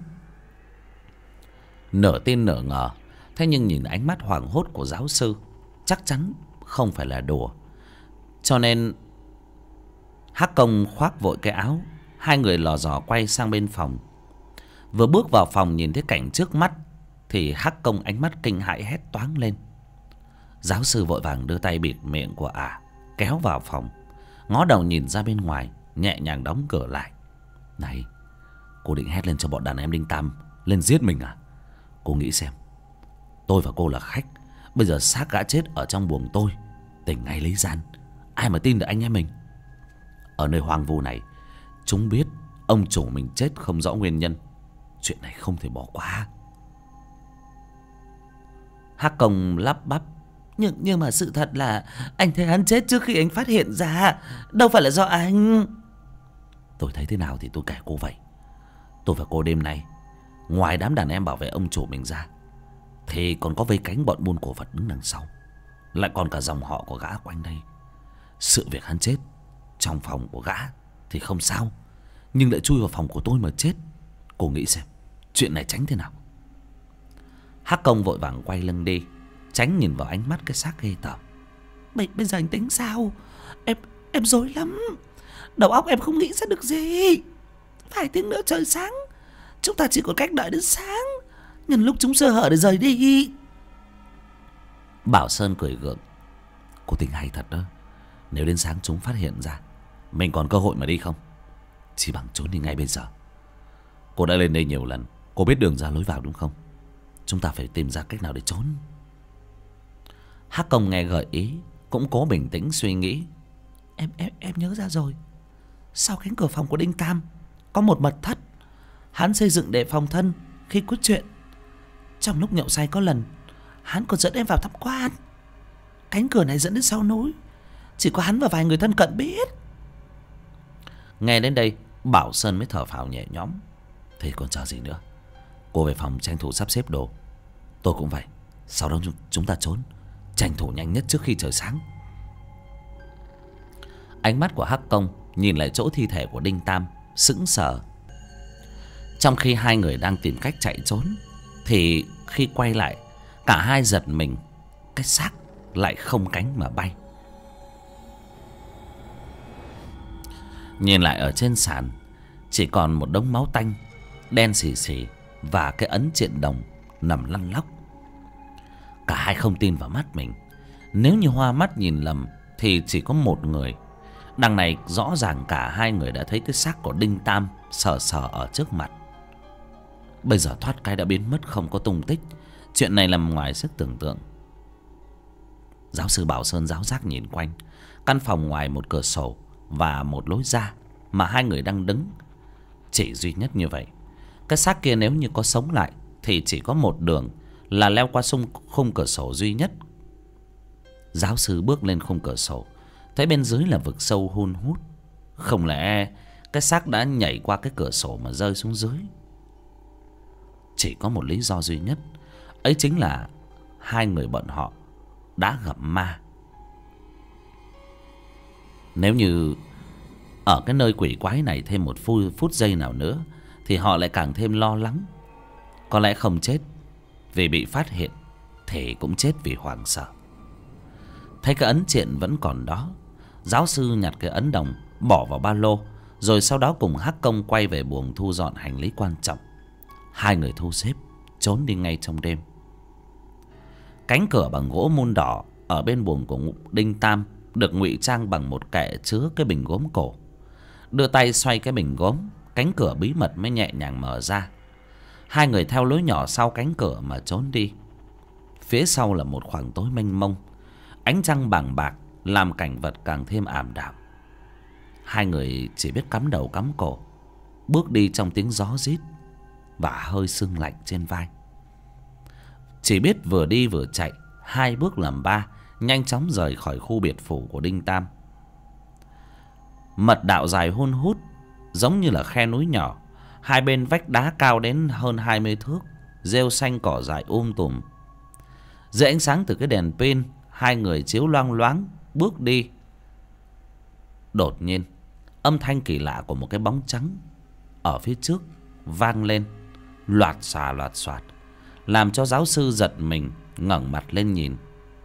Nửa tin nửa ngờ, thế nhưng nhìn ánh mắt hoảng hốt của giáo sư, chắc chắn không phải là đùa. Cho nên Hắc Công khoác vội cái áo, hai người lò dò quay sang bên phòng. Vừa bước vào phòng nhìn thấy cảnh trước mắt thì Hắc Công ánh mắt kinh hãi hét toáng lên. Giáo sư vội vàng đưa tay bịt miệng của ả, kéo vào phòng, ngó đầu nhìn ra bên ngoài, nhẹ nhàng đóng cửa lại. Này, cô định hét lên cho bọn đàn em Đinh Tam lên giết mình à? Cô nghĩ xem, tôi và cô là khách, bây giờ xác gã chết ở trong buồng tôi, tỉnh ngay lấy gian, ai mà tin được anh em mình? Ở nơi hoang vu này, chúng biết ông chủ mình chết không rõ nguyên nhân, chuyện này không thể bỏ qua. Hắc Công lắp bắp. Nhưng mà sự thật là anh thấy hắn chết trước khi anh phát hiện ra, đâu phải là do anh. Tôi thấy thế nào thì tôi kể cô vậy. Tôi và cô đêm nay, ngoài đám đàn em bảo vệ ông chủ mình ra, thì còn có vây cánh bọn buôn cổ vật đứng đằng sau, lại còn cả dòng họ của gã quanh đây. Sự việc hắn chết trong phòng của gã thì không sao, nhưng lại chui vào phòng của tôi mà chết, cô nghĩ xem chuyện này tránh thế nào? Hắc Công vội vàng quay lưng đi, tránh nhìn vào ánh mắt cái xác ghê tởm. Bây giờ anh tính sao? Em rối lắm, đầu óc em không nghĩ ra được gì. Vài tiếng nữa trời sáng, chúng ta chỉ còn cách đợi đến sáng, nhân lúc chúng sơ hở để rời đi. Bảo Sơn cười gượng. Cô tính hay thật đó. Nếu đến sáng chúng phát hiện ra, mình còn cơ hội mà đi không? Chỉ bằng trốn đi ngay bây giờ. Cô đã lên đây nhiều lần, cô biết đường ra lối vào đúng không? Chúng ta phải tìm ra cách nào để trốn. Hắc Công nghe gợi ý, cũng cố bình tĩnh suy nghĩ. Em nhớ ra rồi. Sau cánh cửa phòng của Đinh Tam có một mật thất, hắn xây dựng để phòng thân khi có chuyện. Trong lúc nhậu say có lần hắn còn dẫn em vào tham quan. Cánh cửa này dẫn đến sau núi, chỉ có hắn và vài người thân cận biết. Nghe đến đây Bảo Sơn mới thở phào nhẹ nhõm. Thì còn chờ gì nữa, cô về phòng tranh thủ sắp xếp đồ. Tôi cũng vậy. Sau đó chúng ta trốn, tranh thủ nhanh nhất trước khi trời sáng. Ánh mắt của Hắc Công nhìn lại chỗ thi thể của Đinh Tam, sững sờ. Trong khi hai người đang tìm cách chạy trốn, thì khi quay lại, cả hai giật mình. Cái xác lại không cánh mà bay. Nhìn lại ở trên sàn, chỉ còn một đống máu tanh đen xì xì và cái ấn triện đồng nằm lăn lóc. Cả hai không tin vào mắt mình. Nếu như hoa mắt nhìn lầm thì chỉ có một người. Đằng này rõ ràng cả hai người đã thấy cái xác của Đinh Tam sờ sờ ở trước mặt. Bây giờ thoát cái đã biến mất không có tung tích. Chuyện này nằm ngoài sức tưởng tượng. Giáo sư Bảo Sơn giáo giác nhìn quanh. Căn phòng ngoài một cửa sổ và một lối ra mà hai người đang đứng, chỉ duy nhất như vậy. Cái xác kia nếu như có sống lại thì chỉ có một đường là leo qua khung cửa sổ duy nhất. Giáo sư bước lên khung cửa sổ, thấy bên dưới là vực sâu hun hút. Không lẽ cái xác đã nhảy qua cái cửa sổ mà rơi xuống dưới? Chỉ có một lý do duy nhất, ấy chính là hai người bọn họ đã gặp ma. Nếu như ở cái nơi quỷ quái này thêm một phút giây nào nữa thì họ lại càng thêm lo lắng. Có lẽ không chết vì bị phát hiện, thì cũng chết vì hoảng sợ. Thấy cái ấn triện vẫn còn đó, giáo sư nhặt cái ấn đồng bỏ vào ba lô, rồi sau đó cùng Hắc Công quay về buồng thu dọn hành lý quan trọng. Hai người thu xếp trốn đi ngay trong đêm. Cánh cửa bằng gỗ mun đỏ ở bên buồng của Đinh Tam được ngụy trang bằng một kệ chứa cái bình gốm cổ. Đưa tay xoay cái bình gốm, cánh cửa bí mật mới nhẹ nhàng mở ra. Hai người theo lối nhỏ sau cánh cửa mà trốn đi. Phía sau là một khoảng tối mênh mông. Ánh trăng bàng bạc làm cảnh vật càng thêm ảm đạm. Hai người chỉ biết cắm đầu cắm cổ, bước đi trong tiếng gió rít và hơi sương lạnh trên vai. Chỉ biết vừa đi vừa chạy, hai bước làm ba, nhanh chóng rời khỏi khu biệt phủ của Đinh Tam. Mật đạo dài hun hút, giống như là khe núi nhỏ. Hai bên vách đá cao đến hơn 20 thước, rêu xanh cỏ dại tùm. Dưới ánh sáng từ cái đèn pin, hai người chiếu loang loáng bước đi. Đột nhiên, âm thanh kỳ lạ của một cái bóng trắng ở phía trước vang lên, loạt xoạt, làm cho giáo sư giật mình, ngẩng mặt lên nhìn.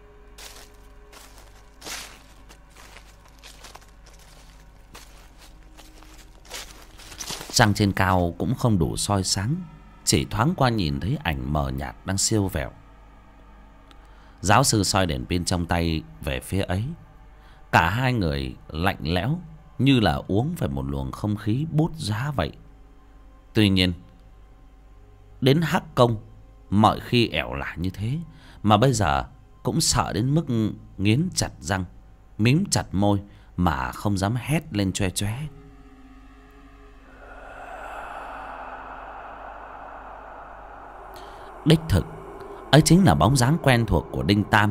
Trăng trên cao cũng không đủ soi sáng, chỉ thoáng qua nhìn thấy ảnh mờ nhạt đang siêu vẹo. Giáo sư soi đèn pin trong tay về phía ấy. Cả hai người lạnh lẽo, như là uống phải một luồng không khí bút giá vậy. Tuy nhiên, đến Hắc Công mọi khi ẻo lả như thế, mà bây giờ cũng sợ đến mức nghiến chặt răng, mím chặt môi mà không dám hét lên choe choé. Đích thực, ấy chính là bóng dáng quen thuộc của Đinh Tam.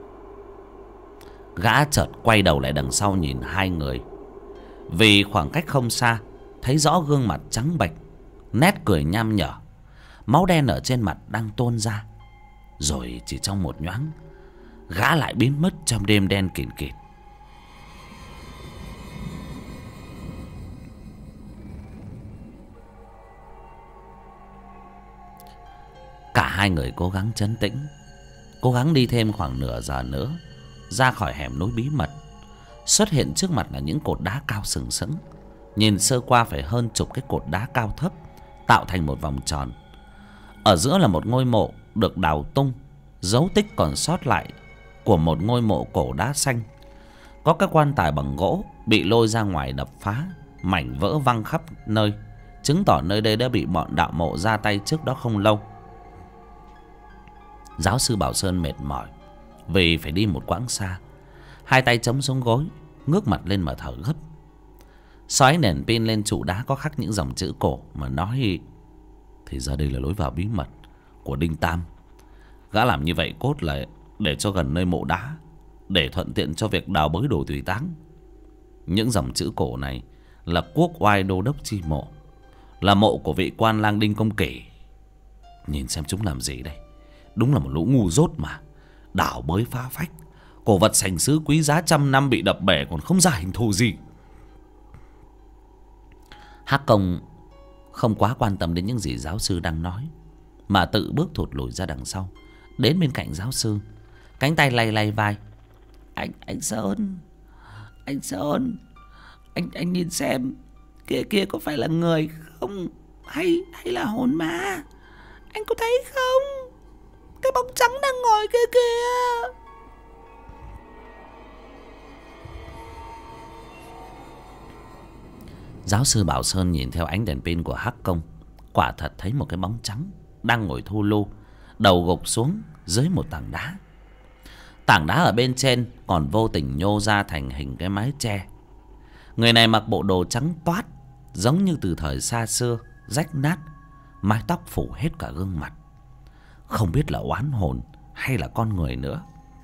Gã chợt quay đầu lại đằng sau nhìn hai người. Vì khoảng cách không xa, thấy rõ gương mặt trắng bệch, nét cười nham nhở, máu đen ở trên mặt đang tuôn ra. Rồi chỉ trong một nhoáng, gã lại biến mất trong đêm đen kịt kịt. Cả hai người cố gắng trấn tĩnh, cố gắng đi thêm khoảng nửa giờ nữa ra khỏi hẻm núi bí mật. Xuất hiện trước mặt là những cột đá cao sừng sững. Nhìn sơ qua phải hơn chục cái cột đá cao thấp tạo thành một vòng tròn. Ở giữa là một ngôi mộ được đào tung, dấu tích còn sót lại của một ngôi mộ cổ đá xanh. Có các quan tài bằng gỗ bị lôi ra ngoài đập phá, mảnh vỡ văng khắp nơi, chứng tỏ nơi đây đã bị bọn đạo mộ ra tay trước đó không lâu. Giáo sư Bảo Sơn mệt mỏi vì phải đi một quãng xa. hai tay chống xuống gối, ngước mặt lên mà thở gấp. Soi nền pin lên trụ đá có khắc những dòng chữ cổ mà nói: thì ra đây là lối vào bí mật của Đinh Tam. Gã làm như vậy cốt là để cho gần nơi mộ đá, để thuận tiện cho việc đào bới đồ tùy táng. Những dòng chữ cổ này là quốc oai đô đốc chi mộ, là mộ của vị quan lang Đinh Công Kỷ. Nhìn xem chúng làm gì đây. Đúng là một lũ ngu dốt mà. Đào bới phá phách, cổ vật sành sứ quý giá trăm năm bị đập bể còn không ra hình thù gì. Hắc Công không quá quan tâm đến những gì giáo sư đang nói, mà tự bước thụt lùi ra đằng sau, đến bên cạnh giáo sư, cánh tay lay lay vai. Anh Sơn, anh Sơn, anh nhìn xem, kia có phải là người không, hay là hồn ma? Anh có thấy không? Cái bóng trắng đang ngồi kia kìa. Giáo sư Bảo Sơn nhìn theo ánh đèn pin của Hắc Công, quả thật thấy một cái bóng trắng đang ngồi thu lu, đầu gục xuống dưới một tảng đá. Tảng đá ở bên trên còn vô tình nhô ra thành hình cái mái che. Người này mặc bộ đồ trắng toát, giống như từ thời xa xưa, rách nát, mái tóc phủ hết cả gương mặt. Không biết là oán hồn hay là con người nữa.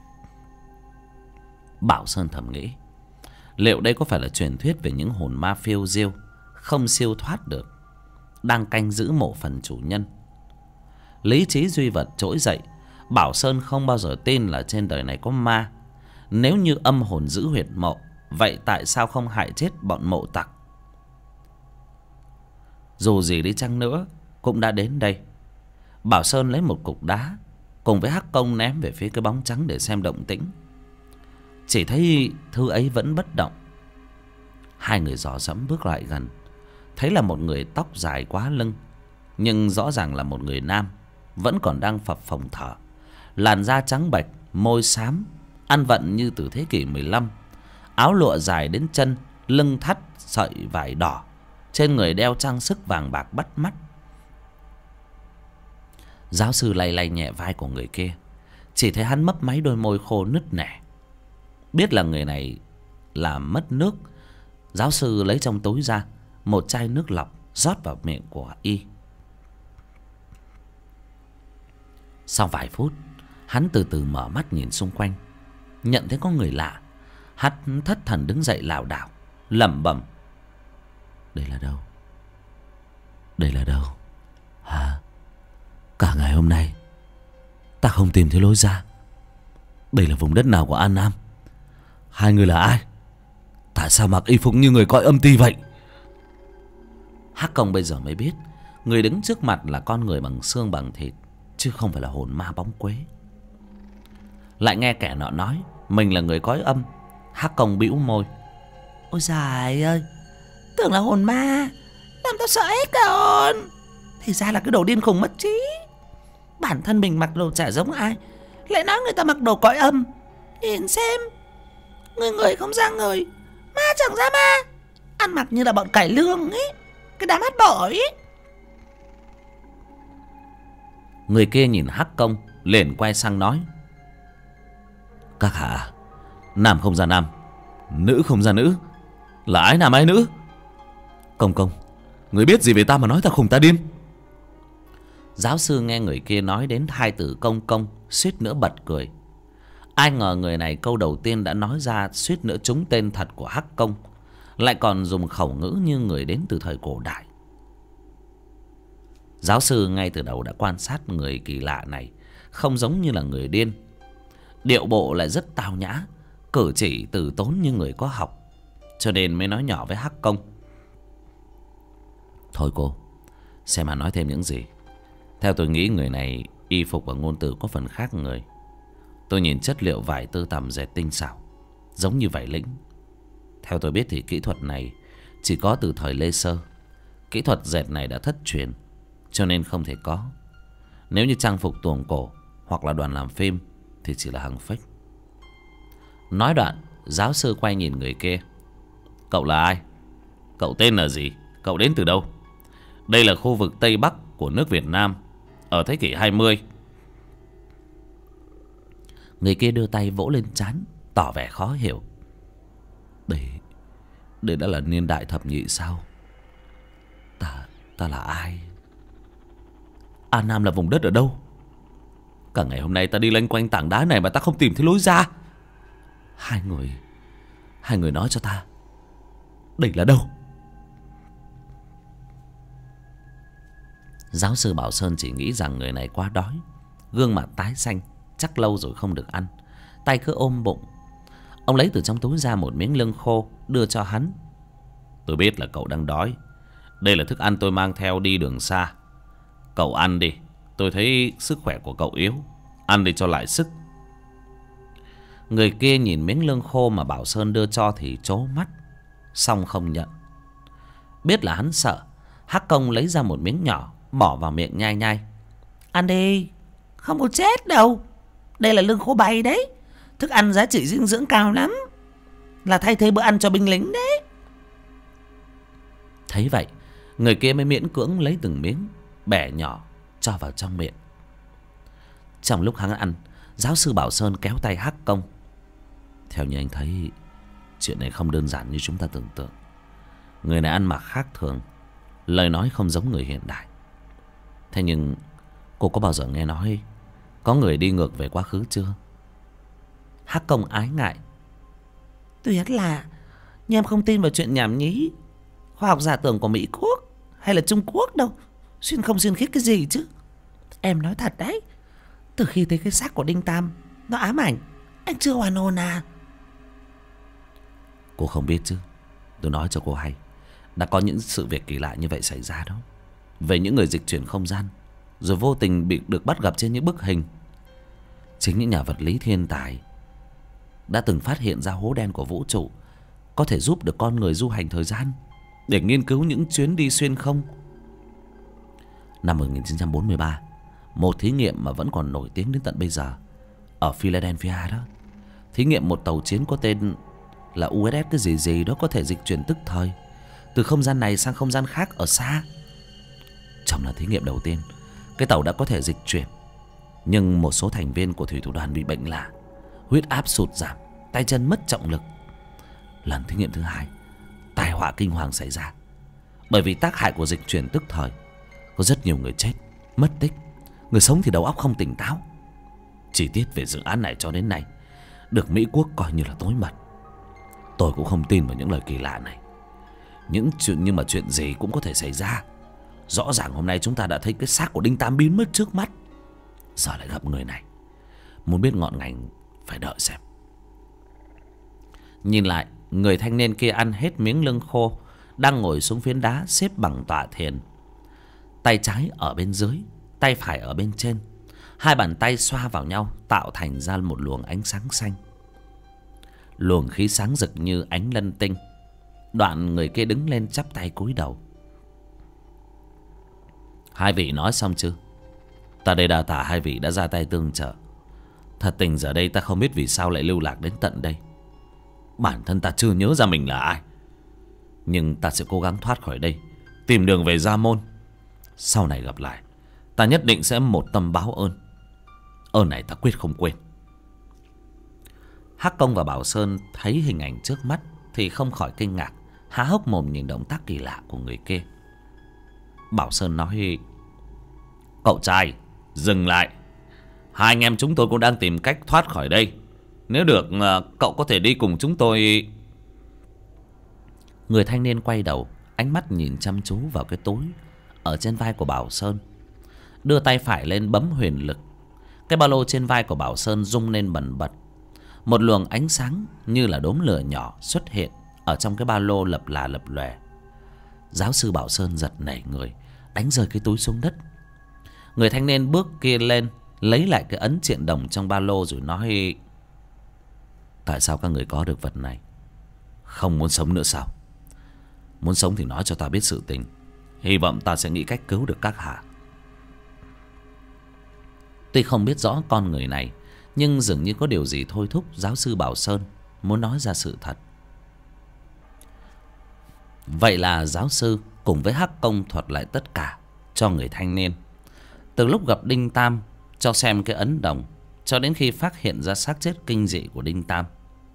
Bảo Sơn thầm nghĩ, liệu đây có phải là truyền thuyết về những hồn ma phiêu diêu không siêu thoát được, đang canh giữ mộ phần chủ nhân? Lý trí duy vật trỗi dậy. Bảo Sơn không bao giờ tin là trên đời này có ma. Nếu như âm hồn giữ huyệt mộ, vậy tại sao không hại chết bọn mộ tặc? Dù gì đi chăng nữa cũng đã đến đây. Bảo Sơn lấy một cục đá cùng với Hắc Công ném về phía cái bóng trắng để xem động tĩnh. Chỉ thấy thứ ấy vẫn bất động. Hai người dò dẫm bước lại gần, thấy là một người tóc dài quá lưng, nhưng rõ ràng là một người nam, vẫn còn đang phập phồng thở. Làn da trắng bệch, môi xám, ăn vận như từ thế kỷ 15. Áo lụa dài đến chân, lưng thắt sợi vải đỏ, trên người đeo trang sức vàng bạc bắt mắt. Giáo sư lay lay nhẹ vai của người kia, chỉ thấy hắn mấp máy đôi môi khô nứt nẻ. Biết là người này làm mất nước, giáo sư lấy trong túi ra một chai nước lọc rót vào miệng của y. Sau vài phút, hắn từ từ mở mắt nhìn xung quanh, nhận thấy có người lạ. Hắn thất thần đứng dậy lảo đảo, lẩm bẩm: đây là đâu? Đây là đâu? Hả? Cả ngày hôm nay ta không tìm thấy lối ra. Đây là vùng đất nào của An Nam? Hai người là ai? Tại sao mặc y phục như người coi âm ty vậy? Hắc Công bây giờ mới biết người đứng trước mặt là con người bằng xương bằng thịt, chứ không phải là hồn ma bóng quế. Lại nghe kẻ nọ nói mình là người cõi âm. Hắc Công bĩu môi: ôi giời ơi, tưởng là hồn ma, làm tao sợ hết cả hồn. Thì ra là cái đồ điên khùng mất trí. Bản thân mình mặc đồ chả giống ai, lại nói người ta mặc đồ cõi âm. Nhìn xem, người không ra người, ma chẳng ra ma, ăn mặc như là bọn cải lương ấy, cái đám hát bội ấy. Người kia nhìn Hắc Công liền quay sang nói: các hạ, nam không ra nam, nữ không ra nữ, là ái nam ái nữ. Công, người biết gì về ta mà nói ta khùng ta điên? Giáo sư nghe người kia nói đến hai từ công, suýt nữa bật cười. Ai ngờ người này câu đầu tiên đã nói ra suýt nữa trúng tên thật của Hắc Công, lại còn dùng khẩu ngữ như người đến từ thời cổ đại. Giáo sư ngay từ đầu đã quan sát người kỳ lạ này không giống như là người điên. Điệu bộ lại rất tao nhã, cử chỉ từ tốn như người có học, cho nên mới nói nhỏ với Hắc Công: thôi cô, xem mà nói thêm những gì. Theo tôi nghĩ người này y phục và ngôn từ có phần khác người. Tôi nhìn chất liệu vải tơ tằm dệt tinh xảo, giống như vải lĩnh. Theo tôi biết thì kỹ thuật này chỉ có từ thời Lê Sơ. Kỹ thuật dệt này đã thất truyền, cho nên không thể có. Nếu như trang phục tuồng cổ hoặc là đoàn làm phim thì chỉ là hàng fake. Nói đoạn, giáo sư quay nhìn người kia: cậu là ai? Cậu tên là gì? Cậu đến từ đâu? Đây là khu vực Tây Bắc của nước Việt Nam ở thế kỷ 20. Người kia đưa tay vỗ lên trán, tỏ vẻ khó hiểu. Đây đã là niên đại thập nhị sao? Ta là ai? An Nam là vùng đất ở đâu? Cả ngày hôm nay ta đi loanh quanh tảng đá này mà ta không tìm thấy lối ra. Hai người nói cho ta, đây là đâu? Giáo sư Bảo Sơn chỉ nghĩ rằng người này quá đói, gương mặt tái xanh, chắc lâu rồi không được ăn, tay cứ ôm bụng. Ông lấy từ trong túi ra một miếng lương khô đưa cho hắn. Tôi biết là cậu đang đói. Đây là thức ăn tôi mang theo đi đường xa. Cậu ăn đi. Tôi thấy sức khỏe của cậu yếu. Ăn đi cho lại sức. Người kia nhìn miếng lương khô mà Bảo Sơn đưa cho thì trố mắt, xong không nhận. Biết là hắn sợ, Hắc Công lấy ra một miếng nhỏ, bỏ vào miệng nhai nhai. Ăn đi, không có chết đâu. Đây là lương khô bay đấy. Thức ăn giá trị dinh dưỡng cao lắm, là thay thế bữa ăn cho binh lính đấy. Thấy vậy, người kia mới miễn cưỡng lấy từng miếng, bẻ nhỏ cho vào trong miệng. Trong lúc hắn ăn, giáo sư Bảo Sơn kéo tay Hắc Công. Theo như anh thấy, chuyện này không đơn giản như chúng ta tưởng tượng. Người này ăn mặc khác thường, lời nói không giống người hiện đại. Thế nhưng cô có bao giờ nghe nói có người đi ngược về quá khứ chưa? Hắc Công ái ngại. Tuyệt là, nhưng em không tin vào chuyện nhảm nhí khoa học giả tưởng của Mỹ Quốc hay là Trung Quốc đâu. Xuyên không xuyên khiết cái gì chứ. Em nói thật đấy, từ khi thấy cái xác của Đinh Tam nó ám ảnh, anh chưa hoàn hồn à? Cô không biết chứ. Tôi nói cho cô hay, đã có những sự việc kỳ lạ như vậy xảy ra đó. Về những người dịch chuyển không gian rồi vô tình được bắt gặp trên những bức hình. Chính những nhà vật lý thiên tài đã từng phát hiện ra hố đen của vũ trụ có thể giúp được con người du hành thời gian để nghiên cứu những chuyến đi xuyên không. Năm 1943, một thí nghiệm mà vẫn còn nổi tiếng đến tận bây giờ ở Philadelphia đó. Thí nghiệm một tàu chiến có tên là USS cái gì gì đó có thể dịch chuyển tức thời từ không gian này sang không gian khác ở xa. Trong lần thí nghiệm đầu tiên, cái tàu đã có thể dịch chuyển, nhưng một số thành viên của thủy thủ đoàn bị bệnh lạ, huyết áp sụt giảm, tay chân mất trọng lực. Lần thí nghiệm thứ hai, tai họa kinh hoàng xảy ra. Bởi vì tác hại của dịch chuyển tức thời, có rất nhiều người chết, mất tích, người sống thì đầu óc không tỉnh táo. Chi tiết về dự án này cho đến nay được Mỹ Quốc coi như là tối mật. Tôi cũng không tin vào những lời kỳ lạ này. Nhưng mà chuyện gì cũng có thể xảy ra. Rõ ràng hôm nay chúng ta đã thấy cái xác của Đinh Tam biến mất trước mắt, giờ lại gặp người này. Muốn biết ngọn ngành phải đợi xem. Nhìn lại, người thanh niên kia ăn hết miếng lương khô, đang ngồi xuống phiến đá xếp bằng tọa thiền. Tay trái ở bên dưới, tay phải ở bên trên. Hai bàn tay xoa vào nhau tạo thành ra một luồng ánh sáng xanh. Luồng khí sáng rực như ánh lân tinh. Đoạn người kia đứng lên chắp tay cúi đầu. Hai vị nói xong chưa? Ta đây đa tạ hai vị đã ra tay tương trợ. Thật tình giờ đây ta không biết vì sao lại lưu lạc đến tận đây. Bản thân ta chưa nhớ ra mình là ai, nhưng ta sẽ cố gắng thoát khỏi đây, tìm đường về Gia Môn. Sau này gặp lại, ta nhất định sẽ một tâm báo ơn. Ơn này ta quyết không quên. Hắc Công và Bảo Sơn thấy hình ảnh trước mắt thì không khỏi kinh ngạc, há hốc mồm nhìn động tác kỳ lạ của người kia. Bảo Sơn nói: Cậu trai, dừng lại. Hai anh em chúng tôi cũng đang tìm cách thoát khỏi đây. Nếu được, cậu có thể đi cùng chúng tôi. Người thanh niên quay đầu, ánh mắt nhìn chăm chú vào cái túi ở trên vai của Bảo Sơn, đưa tay phải lên bấm huyền lực. Cái ba lô trên vai của Bảo Sơn rung lên bần bật. Một luồng ánh sáng như là đốm lửa nhỏ xuất hiện ở trong cái ba lô lập là lập lòe. Giáo sư Bảo Sơn giật nảy người, đánh rơi cái túi xuống đất. Người thanh niên bước kia lên, lấy lại cái ấn triện đồng trong ba lô rồi nói: Tại sao các người có được vật này? Không muốn sống nữa sao? Muốn sống thì nói cho ta biết sự tình. Hy vọng ta sẽ nghĩ cách cứu được các hạ. Tuy không biết rõ con người này, nhưng dường như có điều gì thôi thúc giáo sư Bảo Sơn muốn nói ra sự thật. Vậy là giáo sư cùng với Hắc Công thuật lại tất cả cho người thanh niên. Từ lúc gặp Đinh Tam, cho xem cái ấn đồng, cho đến khi phát hiện ra xác chết kinh dị của Đinh Tam.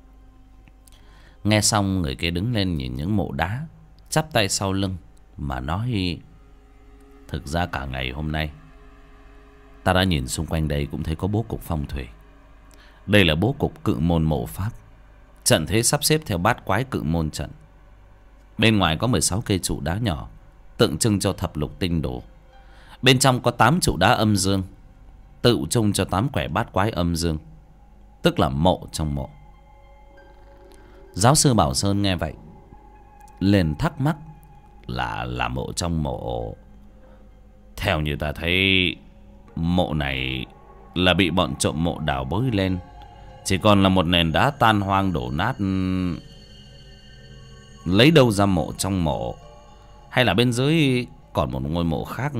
Nghe xong người kia đứng lên nhìn những mộ đá, chắp tay sau lưng mà nói: thực ra cả ngày hôm nay ta đã nhìn xung quanh đây cũng thấy có bố cục phong thủy. Đây là bố cục cự môn mộ pháp. Trận thế sắp xếp theo bát quái cự môn trận. Bên ngoài có 16 cây trụ đá nhỏ tượng trưng cho thập lục tinh đồ. Bên trong có 8 trụ đá âm dương tự chung cho 8 quẻ bát quái âm dương, tức là mộ trong mộ. Giáo sư Bảo Sơn nghe vậy liền thắc mắc là mộ trong mộ. Theo như ta thấy, mộ này là bị bọn trộm mộ đào bới lên, chỉ còn là một nền đá tan hoang đổ nát. Lấy đâu ra mộ trong mộ? Hay là bên dưới còn một ngôi mộ khác?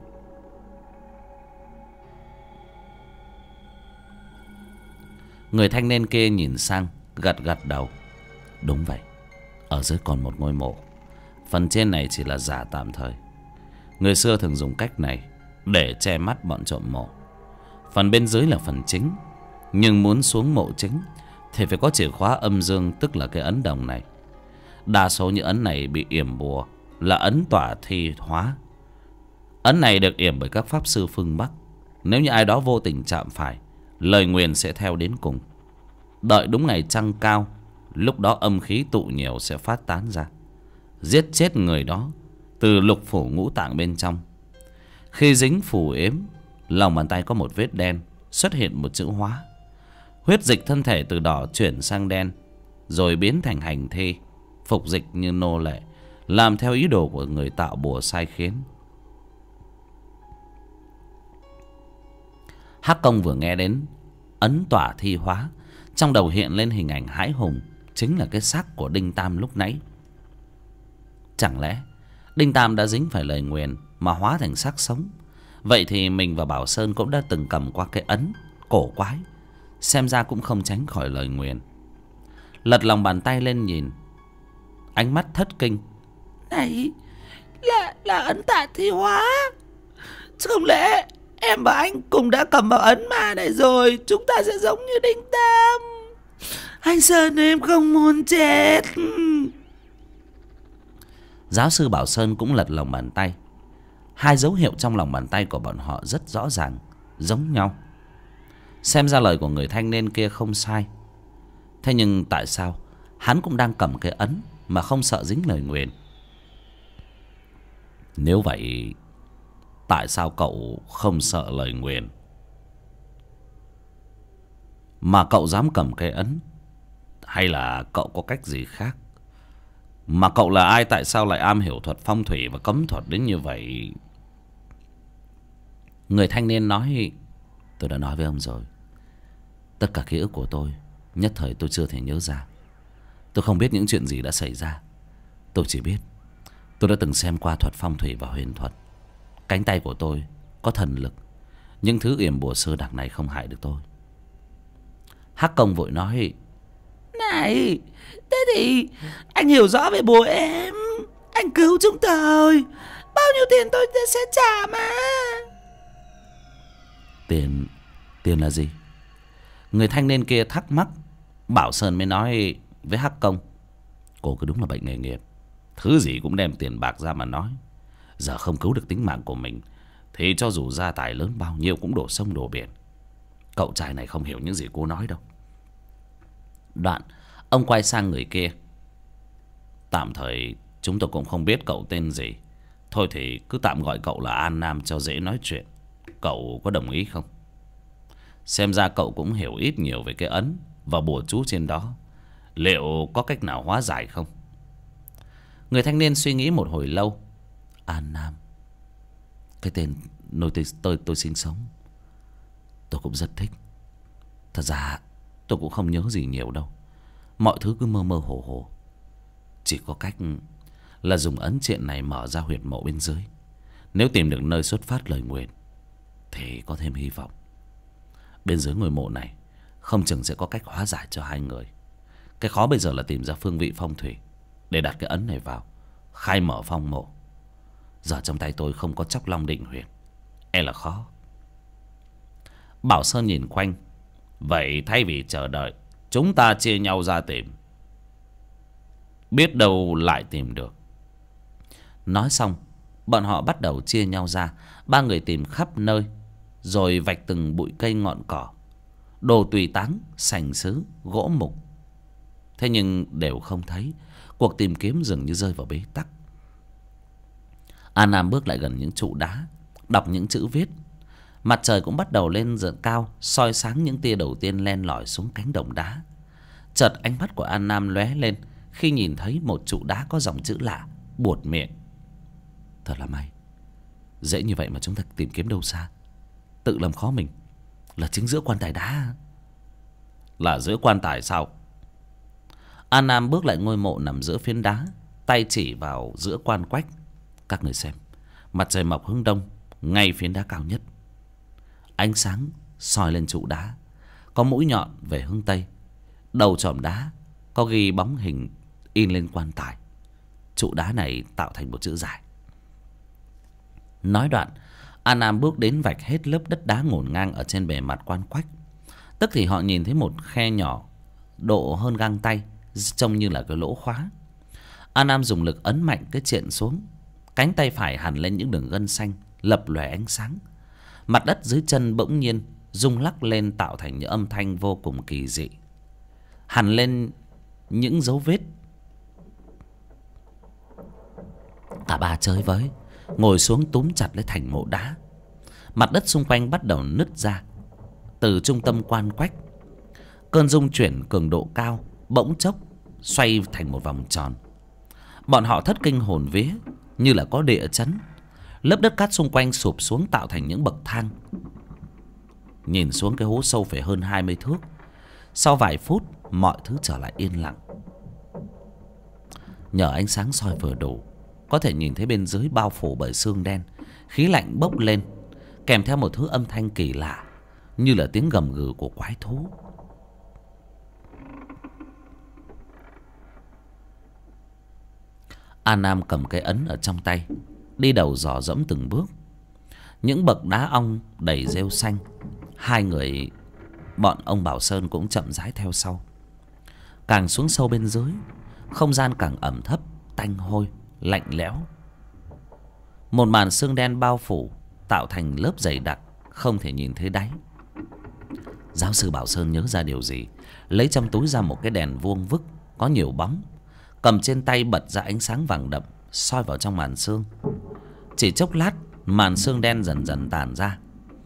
Người thanh niên kia nhìn sang, gật gật đầu. Đúng vậy, ở dưới còn một ngôi mộ. Phần trên này chỉ là giả tạm thời. Người xưa thường dùng cách này để che mắt bọn trộm mộ. Phần bên dưới là phần chính. Nhưng muốn xuống mộ chính thì phải có chìa khóa âm dương, tức là cái ấn đồng này. Đa số những ấn này bị yểm bùa là ấn tỏa thi hóa. Ấn này được yểm bởi các pháp sư phương Bắc. Nếu như ai đó vô tình chạm phải, lời nguyền sẽ theo đến cùng. Đợi đúng ngày trăng cao, lúc đó âm khí tụ nhiều sẽ phát tán ra, giết chết người đó từ lục phủ ngũ tạng bên trong. Khi dính phù ếm, lòng bàn tay có một vết đen, xuất hiện một chữ hóa. Huyết dịch thân thể từ đỏ chuyển sang đen, rồi biến thành hành thi, phục dịch như nô lệ, làm theo ý đồ của người tạo bùa sai khiến. Hắc Công vừa nghe đến ấn tỏa thi hóa, trong đầu hiện lên hình ảnh hãi hùng, chính là cái xác của Đinh Tam lúc nãy. Chẳng lẽ Đinh Tam đã dính phải lời nguyền mà hóa thành xác sống? Vậy thì mình và Bảo Sơn cũng đã từng cầm qua cái ấn cổ quái, xem ra cũng không tránh khỏi lời nguyền. Lật lòng bàn tay lên nhìn, ánh mắt thất kinh. Này là ấn tả thi hóa. Không lẽ em và anh cùng đã cầm vào ấn ma này rồi? Chúng ta sẽ giống như Đinh Tam. Anh Sơn, em không muốn chết. Giáo sư Bảo Sơn cũng lật lòng bàn tay. Hai dấu hiệu trong lòng bàn tay của bọn họ rất rõ ràng, giống nhau. Xem ra lời của người thanh niên kia không sai. Thế nhưng tại sao hắn cũng đang cầm cái ấn mà không sợ dính lời nguyền? Nếu vậy, tại sao cậu không sợ lời nguyền mà cậu dám cầm cái ấn? Hay là cậu có cách gì khác? Mà cậu là ai, tại sao lại am hiểu thuật phong thủy và cấm thuật đến như vậy? Người thanh niên nói: tôi đã nói với ông rồi, tất cả ký ức của tôi nhất thời tôi chưa thể nhớ ra. Tôi không biết những chuyện gì đã xảy ra. Tôi chỉ biết tôi đã từng xem qua thuật phong thủy và huyền thuật. Cánh tay của tôi có thần lực, những thứ yểm bùa sơ đẳng này không hại được tôi. Hắc Công vội nói: này, thế thì anh hiểu rõ về bùa em, anh cứu chúng tôi, bao nhiêu tiền tôi sẽ trả mà. Tiền là gì? Người thanh niên kia thắc mắc. Bảo Sơn mới nói với Hắc Công: cô cứ đúng là bệnh nghề nghiệp, thứ gì cũng đem tiền bạc ra mà nói. Giờ không cứu được tính mạng của mình thì cho dù gia tài lớn bao nhiêu cũng đổ sông đổ biển. Cậu trai này không hiểu những gì cô nói đâu. Đoạn ông quay sang người kia: tạm thời chúng tôi cũng không biết cậu tên gì, thôi thì cứ tạm gọi cậu là An Nam cho dễ nói chuyện. Cậu có đồng ý không? Xem ra cậu cũng hiểu ít nhiều về cái ấn và bùa chú trên đó. Liệu có cách nào hóa giải không? Người thanh niên suy nghĩ một hồi lâu. An Nam, cái tên nơi tôi sinh sống tôi cũng rất thích. Thật ra tôi cũng không nhớ gì nhiều đâu, mọi thứ cứ mơ mơ hồ hồ. Chỉ có cách là dùng ấn triện này mở ra huyệt mộ bên dưới. Nếu tìm được nơi xuất phát lời nguyền thì có thêm hy vọng. Bên dưới ngôi mộ này không chừng sẽ có cách hóa giải cho hai người. Cái khó bây giờ là tìm ra phương vị phong thủy để đặt cái ấn này vào, khai mở phong mộ. Giờ trong tay tôi không có chóc long định huyền, e là khó. Bảo Sơn nhìn quanh. Vậy thay vì chờ đợi, chúng ta chia nhau ra tìm. biết đâu lại tìm được. Nói xong, bọn họ bắt đầu chia nhau ra. Ba người tìm khắp nơi, rồi vạch từng bụi cây ngọn cỏ, đồ tùy táng, sành sứ, gỗ mục. Thế nhưng đều không thấy. Cuộc tìm kiếm dường như rơi vào bế tắc. An Nam bước lại gần những trụ đá, đọc những chữ viết. Mặt trời cũng bắt đầu lên dần cao, soi sáng những tia đầu tiên len lỏi xuống cánh đồng đá. Chợt ánh mắt của An Nam lóe lên khi nhìn thấy một trụ đá có dòng chữ lạ. Buột miệng: thật là may, dễ như vậy mà chúng ta tìm kiếm đâu xa. Tự làm khó mình. Là chính giữa quan tài đá. Là giữa quan tài sao? An Nam bước lại ngôi mộ nằm giữa phiến đá, tay chỉ vào giữa quan quách. Các người xem, mặt trời mọc hướng đông, ngay phiến đá cao nhất. Ánh sáng soi lên trụ đá, có mũi nhọn về hướng tây. Đầu chòm đá có ghi bóng hình in lên quan tài. Trụ đá này tạo thành một chữ dài. Nói đoạn, An Nam bước đến vạch hết lớp đất đá ngổn ngang ở trên bề mặt quan quách. Tức thì họ nhìn thấy một khe nhỏ độ hơn gang tay, trông như là cái lỗ khóa. An Nam dùng lực ấn mạnh cái chện xuống. Cánh tay phải hằn lên những đường gân xanh lập lòe ánh sáng. Mặt đất dưới chân bỗng nhiên rung lắc lên, tạo thành những âm thanh vô cùng kỳ dị. Hằn lên những dấu vết. Cả ba chơi với, ngồi xuống túm chặt lấy thành mộ đá. Mặt đất xung quanh bắt đầu nứt ra. Từ trung tâm quan quách, cơn rung chuyển cường độ cao bỗng chốc xoay thành một vòng tròn. Bọn họ thất kinh hồn vía, như là có địa chấn. Lớp đất cát xung quanh sụp xuống tạo thành những bậc thang. Nhìn xuống cái hố sâu phải hơn 20 thước. Sau vài phút, mọi thứ trở lại yên lặng. Nhờ ánh sáng soi vừa đủ, có thể nhìn thấy bên dưới bao phủ bởi sương đen. Khí lạnh bốc lên, kèm theo một thứ âm thanh kỳ lạ, như là tiếng gầm gừ của quái thú. An Nam cầm cái ấn ở trong tay, đi đầu dò dẫm từng bước. Những bậc đá ong đầy rêu xanh. Hai người bọn ông Bảo Sơn cũng chậm rãi theo sau. Càng xuống sâu bên dưới, không gian càng ẩm thấp, tanh hôi, lạnh lẽo. Một màn sương đen bao phủ, tạo thành lớp dày đặc, không thể nhìn thấy đáy. Giáo sư Bảo Sơn nhớ ra điều gì, lấy trong túi ra một cái đèn vuông vức có nhiều bóng, cầm trên tay bật ra ánh sáng vàng đậm, soi vào trong màn sương. Chỉ chốc lát, màn sương đen dần dần tàn ra.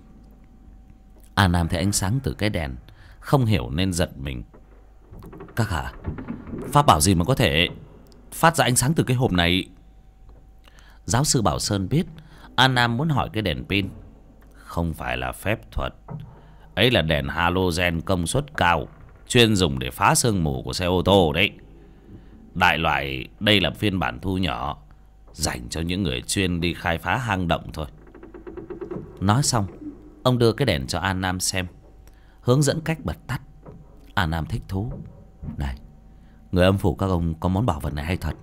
An Nam thấy ánh sáng từ cái đèn, không hiểu nên giật mình. Các hạ, pháp bảo gì mà có thể phát ra ánh sáng từ cái hộp này? Giáo sư Bảo Sơn biết An Nam muốn hỏi cái đèn pin. Không phải là phép thuật, ấy là đèn halogen công suất cao, chuyên dùng để phá sương mù của xe ô tô đấy. Đại loại đây là phiên bản thu nhỏ, dành cho những người chuyên đi khai phá hang động thôi. Nói xong, ông đưa cái đèn cho An Nam xem, hướng dẫn cách bật tắt. An Nam thích thú. Này, người âm phủ các ông có món bảo vật này hay thật.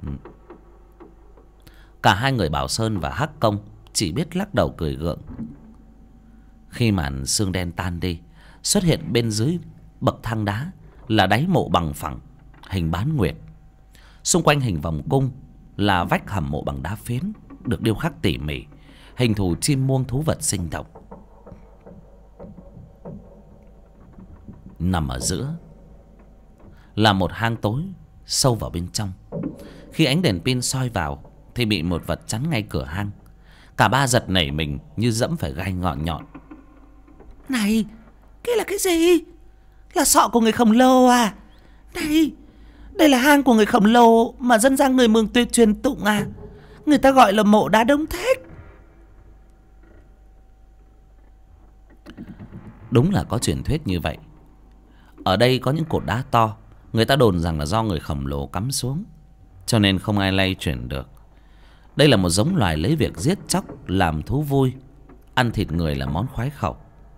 Cả hai người Bảo Sơn và Hắc Công chỉ biết lắc đầu cười gượng. Khi màn sương đen tan đi, xuất hiện bên dưới bậc thang đá là đáy mộ bằng phẳng, hình bán nguyệt. Xung quanh hình vòng cung là vách hầm mộ bằng đá phiến, được điêu khắc tỉ mỉ, hình thù chim muông thú vật sinh động. Nằm ở giữa là một hang tối sâu vào bên trong. Khi ánh đèn pin soi vào thì bị một vật chắn ngay cửa hang. Cả ba giật nảy mình như dẫm phải gai ngọn nhọn. Này, cái là cái gì? Là sọ của người khổng lồ à? Này, đây là hang của người khổng lồ mà dân gian người Mường Tuyệt truyền tụng à? Người ta gọi là mộ đá Đông Thếch. Đúng là có truyền thuyết như vậy. Ở đây có những cột đá to, người ta đồn rằng là do người khổng lồ cắm xuống, cho nên không ai lay chuyển được. Đây là một giống loài lấy việc giết chóc làm thú vui, ăn thịt người là món khoái khẩu.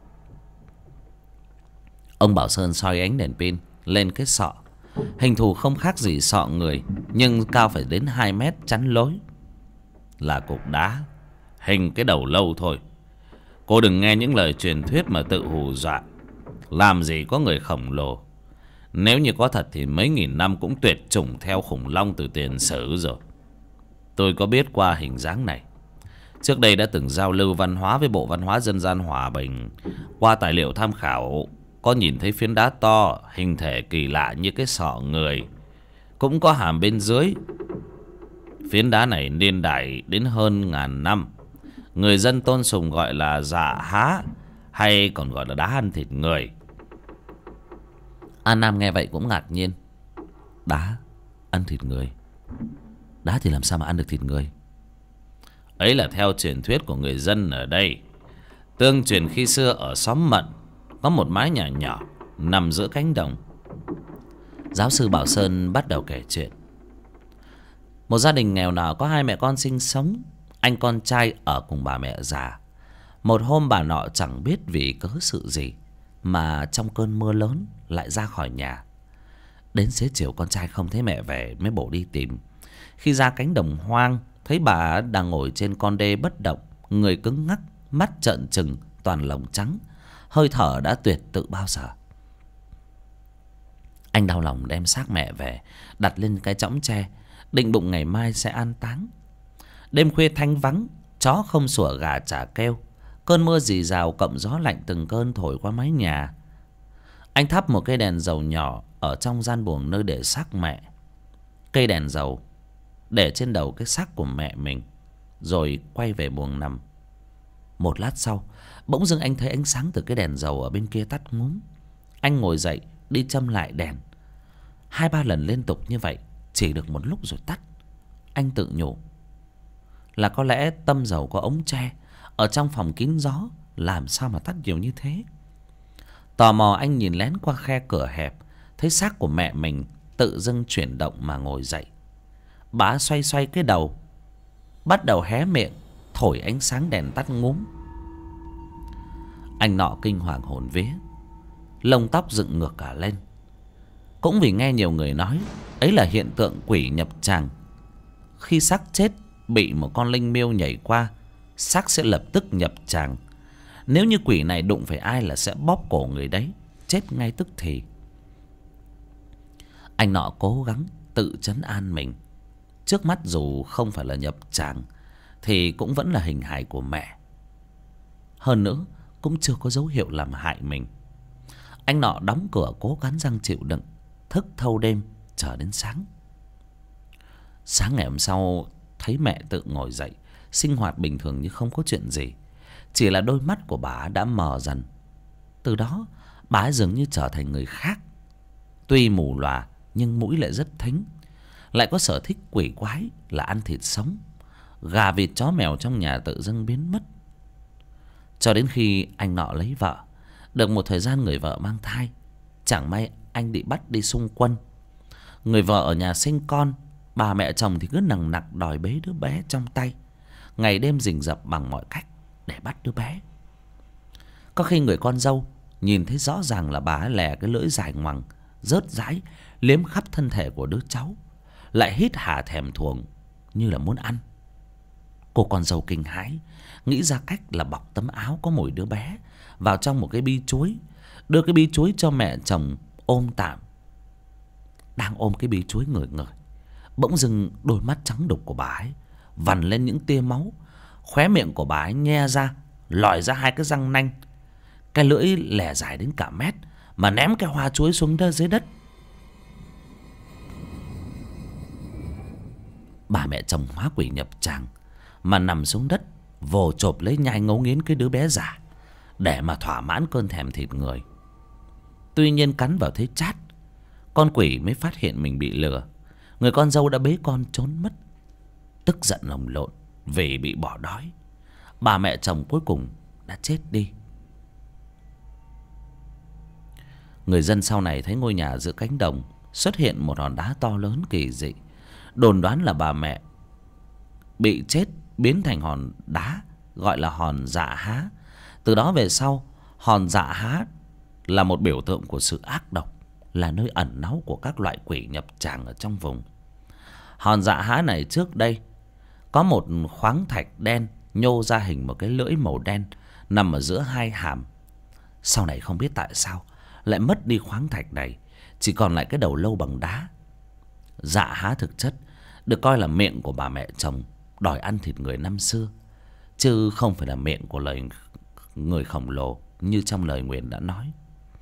Ông Bảo Sơn soi ánh đèn pin lên cái sọ. Hình thù không khác gì sọ người, nhưng cao phải đến 2 mét, chắn lối. Là cục đá, hình cái đầu lâu thôi. Cô đừng nghe những lời truyền thuyết mà tự hù dọa. Làm gì có người khổng lồ. Nếu như có thật thì mấy nghìn năm cũng tuyệt chủng theo khủng long từ tiền sử rồi. Tôi có biết qua hình dáng này. Trước đây đã từng giao lưu văn hóa với Bộ Văn hóa Dân gian Hòa Bình. Qua tài liệu tham khảo có nhìn thấy phiến đá to, hình thể kỳ lạ như cái sọ người, cũng có hàm bên dưới. Phiến đá này niên đại đến hơn 1000 năm. Người dân tôn sùng gọi là dạ há, hay còn gọi là đá ăn thịt người. An Nam nghe vậy cũng ngạc nhiên. Đá ăn thịt người? Đá thì làm sao mà ăn được thịt người? Ấy là theo truyền thuyết của người dân ở đây. Tương truyền khi xưa ở xóm Mận có một mái nhà nhỏ nằm giữa cánh đồng. Giáo sư Bảo Sơn bắt đầu kể chuyện. Một gia đình nghèo nàn có 2 mẹ con sinh sống. Anh con trai ở cùng bà mẹ già. Một hôm bà nọ chẳng biết vì cớ sự gì mà trong cơn mưa lớn lại ra khỏi nhà. Đến xế chiều con trai không thấy mẹ về mới bổ đi tìm. Khi ra cánh đồng hoang, thấy bà đang ngồi trên con đê bất động, người cứng ngắc, mắt trợn trừng, toàn lồng trắng, hơi thở đã tuyệt tự bao giờ. Anh đau lòng đem xác mẹ về, đặt lên cái chõng tre, định bụng ngày mai sẽ an táng. Đêm khuya thanh vắng, chó không sủa, gà chả kêu. Cơn mưa rì rào cộng gió lạnh từng cơn thổi qua mái nhà. Anh thắp một cây đèn dầu nhỏ ở trong gian buồng nơi để xác mẹ. Cây đèn dầu để trên đầu cái xác của mẹ mình, rồi quay về buồng nằm. Một lát sau, bỗng dưng anh thấy ánh sáng từ cái đèn dầu ở bên kia tắt ngúm. Anh ngồi dậy đi châm lại đèn. 2-3 lần liên tục như vậy, chỉ được một lúc rồi tắt. Anh tự nhủ là có lẽ tâm dầu có ống tre ở trong phòng kín gió, làm sao mà tắt nhiều như thế. Tò mò anh nhìn lén qua khe cửa hẹp, thấy xác của mẹ mình tự dưng chuyển động mà ngồi dậy. Bà xoay xoay cái đầu, bắt đầu hé miệng thổi ánh sáng đèn tắt ngúm. Anh nọ kinh hoàng hồn vía, lông tóc dựng ngược cả lên. Cũng vì nghe nhiều người nói ấy là hiện tượng quỷ nhập tràng. Khi xác chết bị một con linh miêu nhảy qua, xác sẽ lập tức nhập tràng. Nếu như quỷ này đụng phải ai là sẽ bóp cổ người đấy, chết ngay tức thì. Anh nọ cố gắng tự trấn an mình. Trước mắt dù không phải là nhập tràng thì cũng vẫn là hình hài của mẹ. Hơn nữa cũng chưa có dấu hiệu làm hại mình. Anh nọ đóng cửa cố cắn răng chịu đựng, thức thâu đêm chờ đến sáng. Sáng ngày hôm sau thấy mẹ tự ngồi dậy, sinh hoạt bình thường như không có chuyện gì. Chỉ là đôi mắt của bà đã mờ dần. Từ đó bà ấy dường như trở thành người khác. Tuy mù lòa nhưng mũi lại rất thính, lại có sở thích quỷ quái là ăn thịt sống. Gà vịt chó mèo trong nhà tự dưng biến mất. Cho đến khi anh nọ lấy vợ, được một thời gian người vợ mang thai. Chẳng may anh bị bắt đi xung quân. Người vợ ở nhà sinh con, bà mẹ chồng thì cứ nằng nặc đòi bế đứa bé trong tay, ngày đêm rình rập bằng mọi cách để bắt đứa bé. Có khi người con dâu nhìn thấy rõ ràng là bà ấy lè cái lưỡi dài ngoằng rớt rãi liếm khắp thân thể của đứa cháu, lại hít hà thèm thuồng như là muốn ăn. Cô con dâu kinh hãi, nghĩ ra cách là bọc tấm áo có mùi đứa bé vào trong một cái bi chuối, đưa cái bi chuối cho mẹ chồng ôm tạm. Đang ôm cái bi chuối ngửi ngửi, bỗng dưng đôi mắt trắng đục của bà ấy vằn lên những tia máu. Khóe miệng của bà ấy nhe ra, lòi ra 2 cái răng nanh. Cái lưỡi lẻ dài đến cả mét mà ném cái hoa chuối xuống dưới đất. Bà mẹ chồng hóa quỷ nhập tràng mà nằm xuống đất, vồ chộp lấy nhai ngấu nghiến cái đứa bé giả để mà thỏa mãn cơn thèm thịt người. Tuy nhiên cắn vào thấy chát, con quỷ mới phát hiện mình bị lừa. Người con dâu đã bế con trốn mất. Tức giận lồng lộn vì bị bỏ đói, bà mẹ chồng cuối cùng đã chết đi. Người dân sau này thấy ngôi nhà giữa cánh đồng xuất hiện một hòn đá to lớn kỳ dị, đồn đoán là bà mẹ bị chết biến thành hòn đá gọi là hòn dạ há. Từ đó về sau, hòn dạ há là một biểu tượng của sự ác độc, là nơi ẩn náu của các loại quỷ nhập tràng ở trong vùng. Hòn dạ há này trước đây có một khoáng thạch đen nhô ra hình một cái lưỡi màu đen nằm ở giữa 2 hàm. Sau này không biết tại sao lại mất đi khoáng thạch này, chỉ còn lại cái đầu lâu bằng đá. Dạ há thực chất được coi là miệng của bà mẹ chồng đòi ăn thịt người năm xưa, chứ không phải là miệng của lời người khổng lồ như trong lời nguyền đã nói.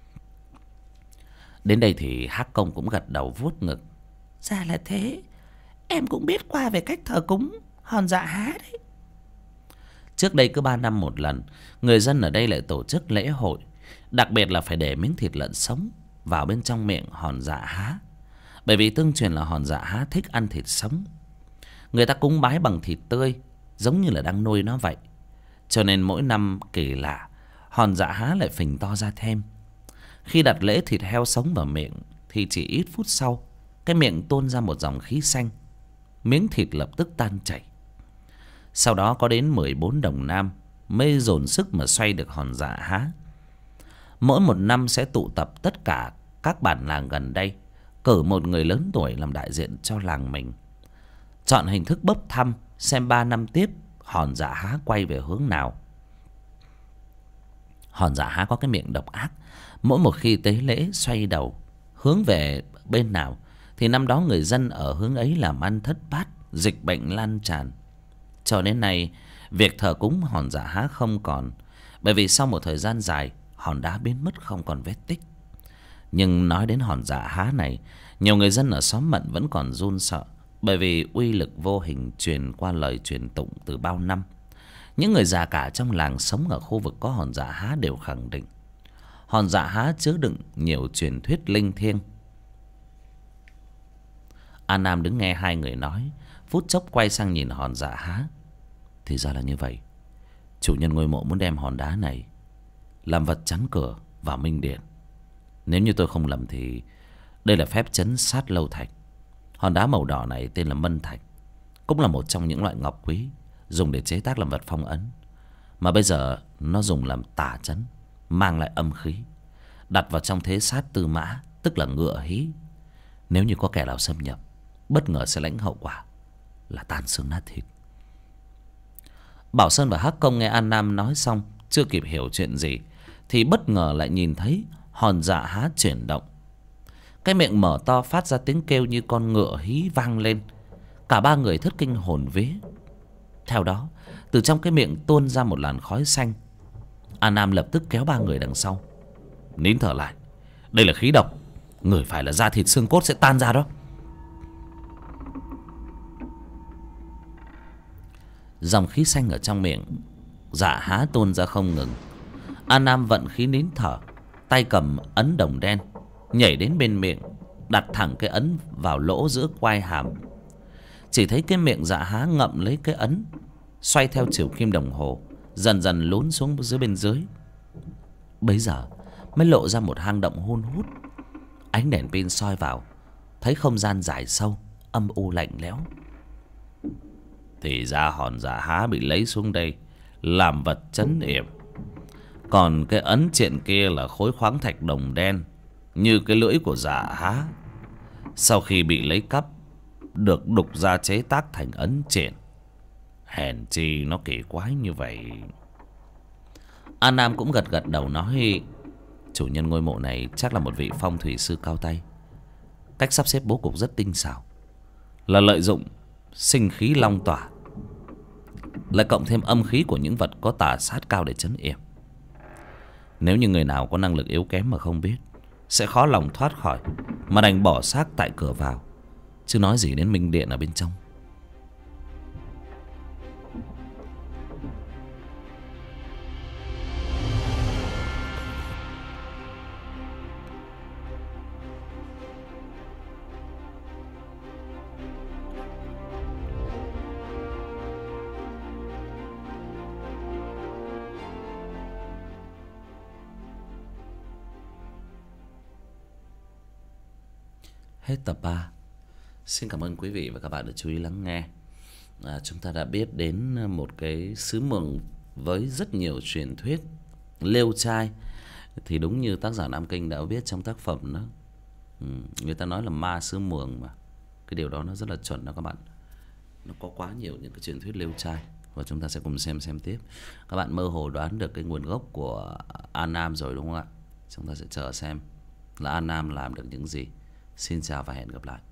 Đến đây thì Hắc Công cũng gật đầu vuốt ngực. Ra là thế. Em cũng biết qua về cách thờ cúng hòn dạ há đấy. Trước đây cứ 3 năm một lần, người dân ở đây lại tổ chức lễ hội, đặc biệt là phải để miếng thịt lợn sống vào bên trong miệng hòn dạ há, bởi vì tương truyền là hòn dạ há thích ăn thịt sống. Người ta cúng bái bằng thịt tươi, giống như là đang nuôi nó vậy. Cho nên mỗi năm kỳ lạ, hòn dạ há lại phình to ra thêm. Khi đặt lễ thịt heo sống vào miệng thì chỉ ít phút sau, cái miệng tuôn ra một dòng khí xanh, miếng thịt lập tức tan chảy. Sau đó có đến 14 đồng nam mới dồn sức mà xoay được hòn dạ há. Mỗi một năm sẽ tụ tập tất cả các bản làng gần đây, cử một người lớn tuổi làm đại diện cho làng mình, chọn hình thức bốc thăm xem 3 năm tiếp hòn dạ há quay về hướng nào. Hòn dạ há có cái miệng độc ác, mỗi một khi tế lễ xoay đầu hướng về bên nào thì năm đó người dân ở hướng ấy làm ăn thất bát, dịch bệnh lan tràn. Cho đến nay, việc thờ cúng hòn dạ há không còn, bởi vì sau một thời gian dài, hòn đá biến mất không còn vết tích. Nhưng nói đến hòn dạ há này, nhiều người dân ở xóm Mận vẫn còn run sợ, bởi vì uy lực vô hình truyền qua lời truyền tụng từ bao năm. Những người già cả trong làng sống ở khu vực có hòn dạ há đều khẳng định hòn dạ há chứa đựng nhiều truyền thuyết linh thiêng. An Nam đứng nghe hai người nói, phút chốc quay sang nhìn hòn dạ há. Thì ra là như vậy. Chủ nhân ngôi mộ muốn đem hòn đá này làm vật chắn cửa vào Minh Điện. Nếu như tôi không lầm thì đây là phép trấn sát lâu thạch. Hòn đá màu đỏ này tên là Mân Thạch, cũng là một trong những loại ngọc quý dùng để chế tác làm vật phong ấn, mà bây giờ nó dùng làm tà trấn, mang lại âm khí, đặt vào trong thế sát tư mã, tức là ngựa hí. Nếu như có kẻ nào xâm nhập, bất ngờ sẽ lãnh hậu quả là tan xương nát thịt. Bảo Sơn và Hắc Công nghe An Nam nói xong, chưa kịp hiểu chuyện gì thì bất ngờ lại nhìn thấy hòn dạ há chuyển động. Cái miệng mở to phát ra tiếng kêu như con ngựa hí vang lên. Cả ba người thất kinh hồn vía. Theo đó, từ trong cái miệng tuôn ra một làn khói xanh. An Nam lập tức kéo ba người đằng sau. Nín thở lại, đây là khí độc, ngửi phải là da thịt xương cốt sẽ tan ra đó. Dòng khí xanh ở trong miệng dạ há tuôn ra không ngừng. An Nam vận khí nín thở, tay cầm ấn đồng đen, nhảy đến bên miệng, đặt thẳng cái ấn vào lỗ giữa quai hàm. Chỉ thấy cái miệng dạ há ngậm lấy cái ấn, xoay theo chiều kim đồng hồ, dần dần lún xuống dưới bên dưới. Bấy giờ mới lộ ra một hang động hun hút. Ánh đèn pin soi vào, thấy không gian dài sâu, âm u lạnh lẽo. Thì ra hòn dạ há bị lấy xuống đây làm vật trấn yểm. Còn cái ấn triện kia là khối khoáng thạch đồng đen như cái lưỡi của dạ há. Sau khi bị lấy cắp, được đục ra chế tác thành ấn triện. Hèn chi nó kỳ quái như vậy. An Nam cũng gật gật đầu nói, chủ nhân ngôi mộ này chắc là một vị phong thủy sư cao tay. Cách sắp xếp bố cục rất tinh xảo, là lợi dụng sinh khí long tỏa, lại cộng thêm âm khí của những vật có tà sát cao để trấn yểm. Nếu như người nào có năng lực yếu kém mà không biết, sẽ khó lòng thoát khỏi, mà đành bỏ xác tại cửa vào, chứ nói gì đến Minh Điện ở bên trong. Hết tập 3. Xin cảm ơn quý vị và các bạn đã chú ý lắng nghe. Chúng ta đã biết đến một cái xứ Mường với rất nhiều truyền thuyết lêu trai. Thì đúng như tác giả Nam Kinh đã viết trong tác phẩm đó, người ta nói là ma xứ Mường mà. Cái điều đó nó rất là chuẩn đó các bạn. Nó có quá nhiều những cái truyền thuyết lêu trai, và chúng ta sẽ cùng xem tiếp. Các bạn mơ hồ đoán được cái nguồn gốc của An Nam rồi đúng không ạ? Chúng ta sẽ chờ xem là An Nam làm được những gì. Xin chào và hẹn gặp lại.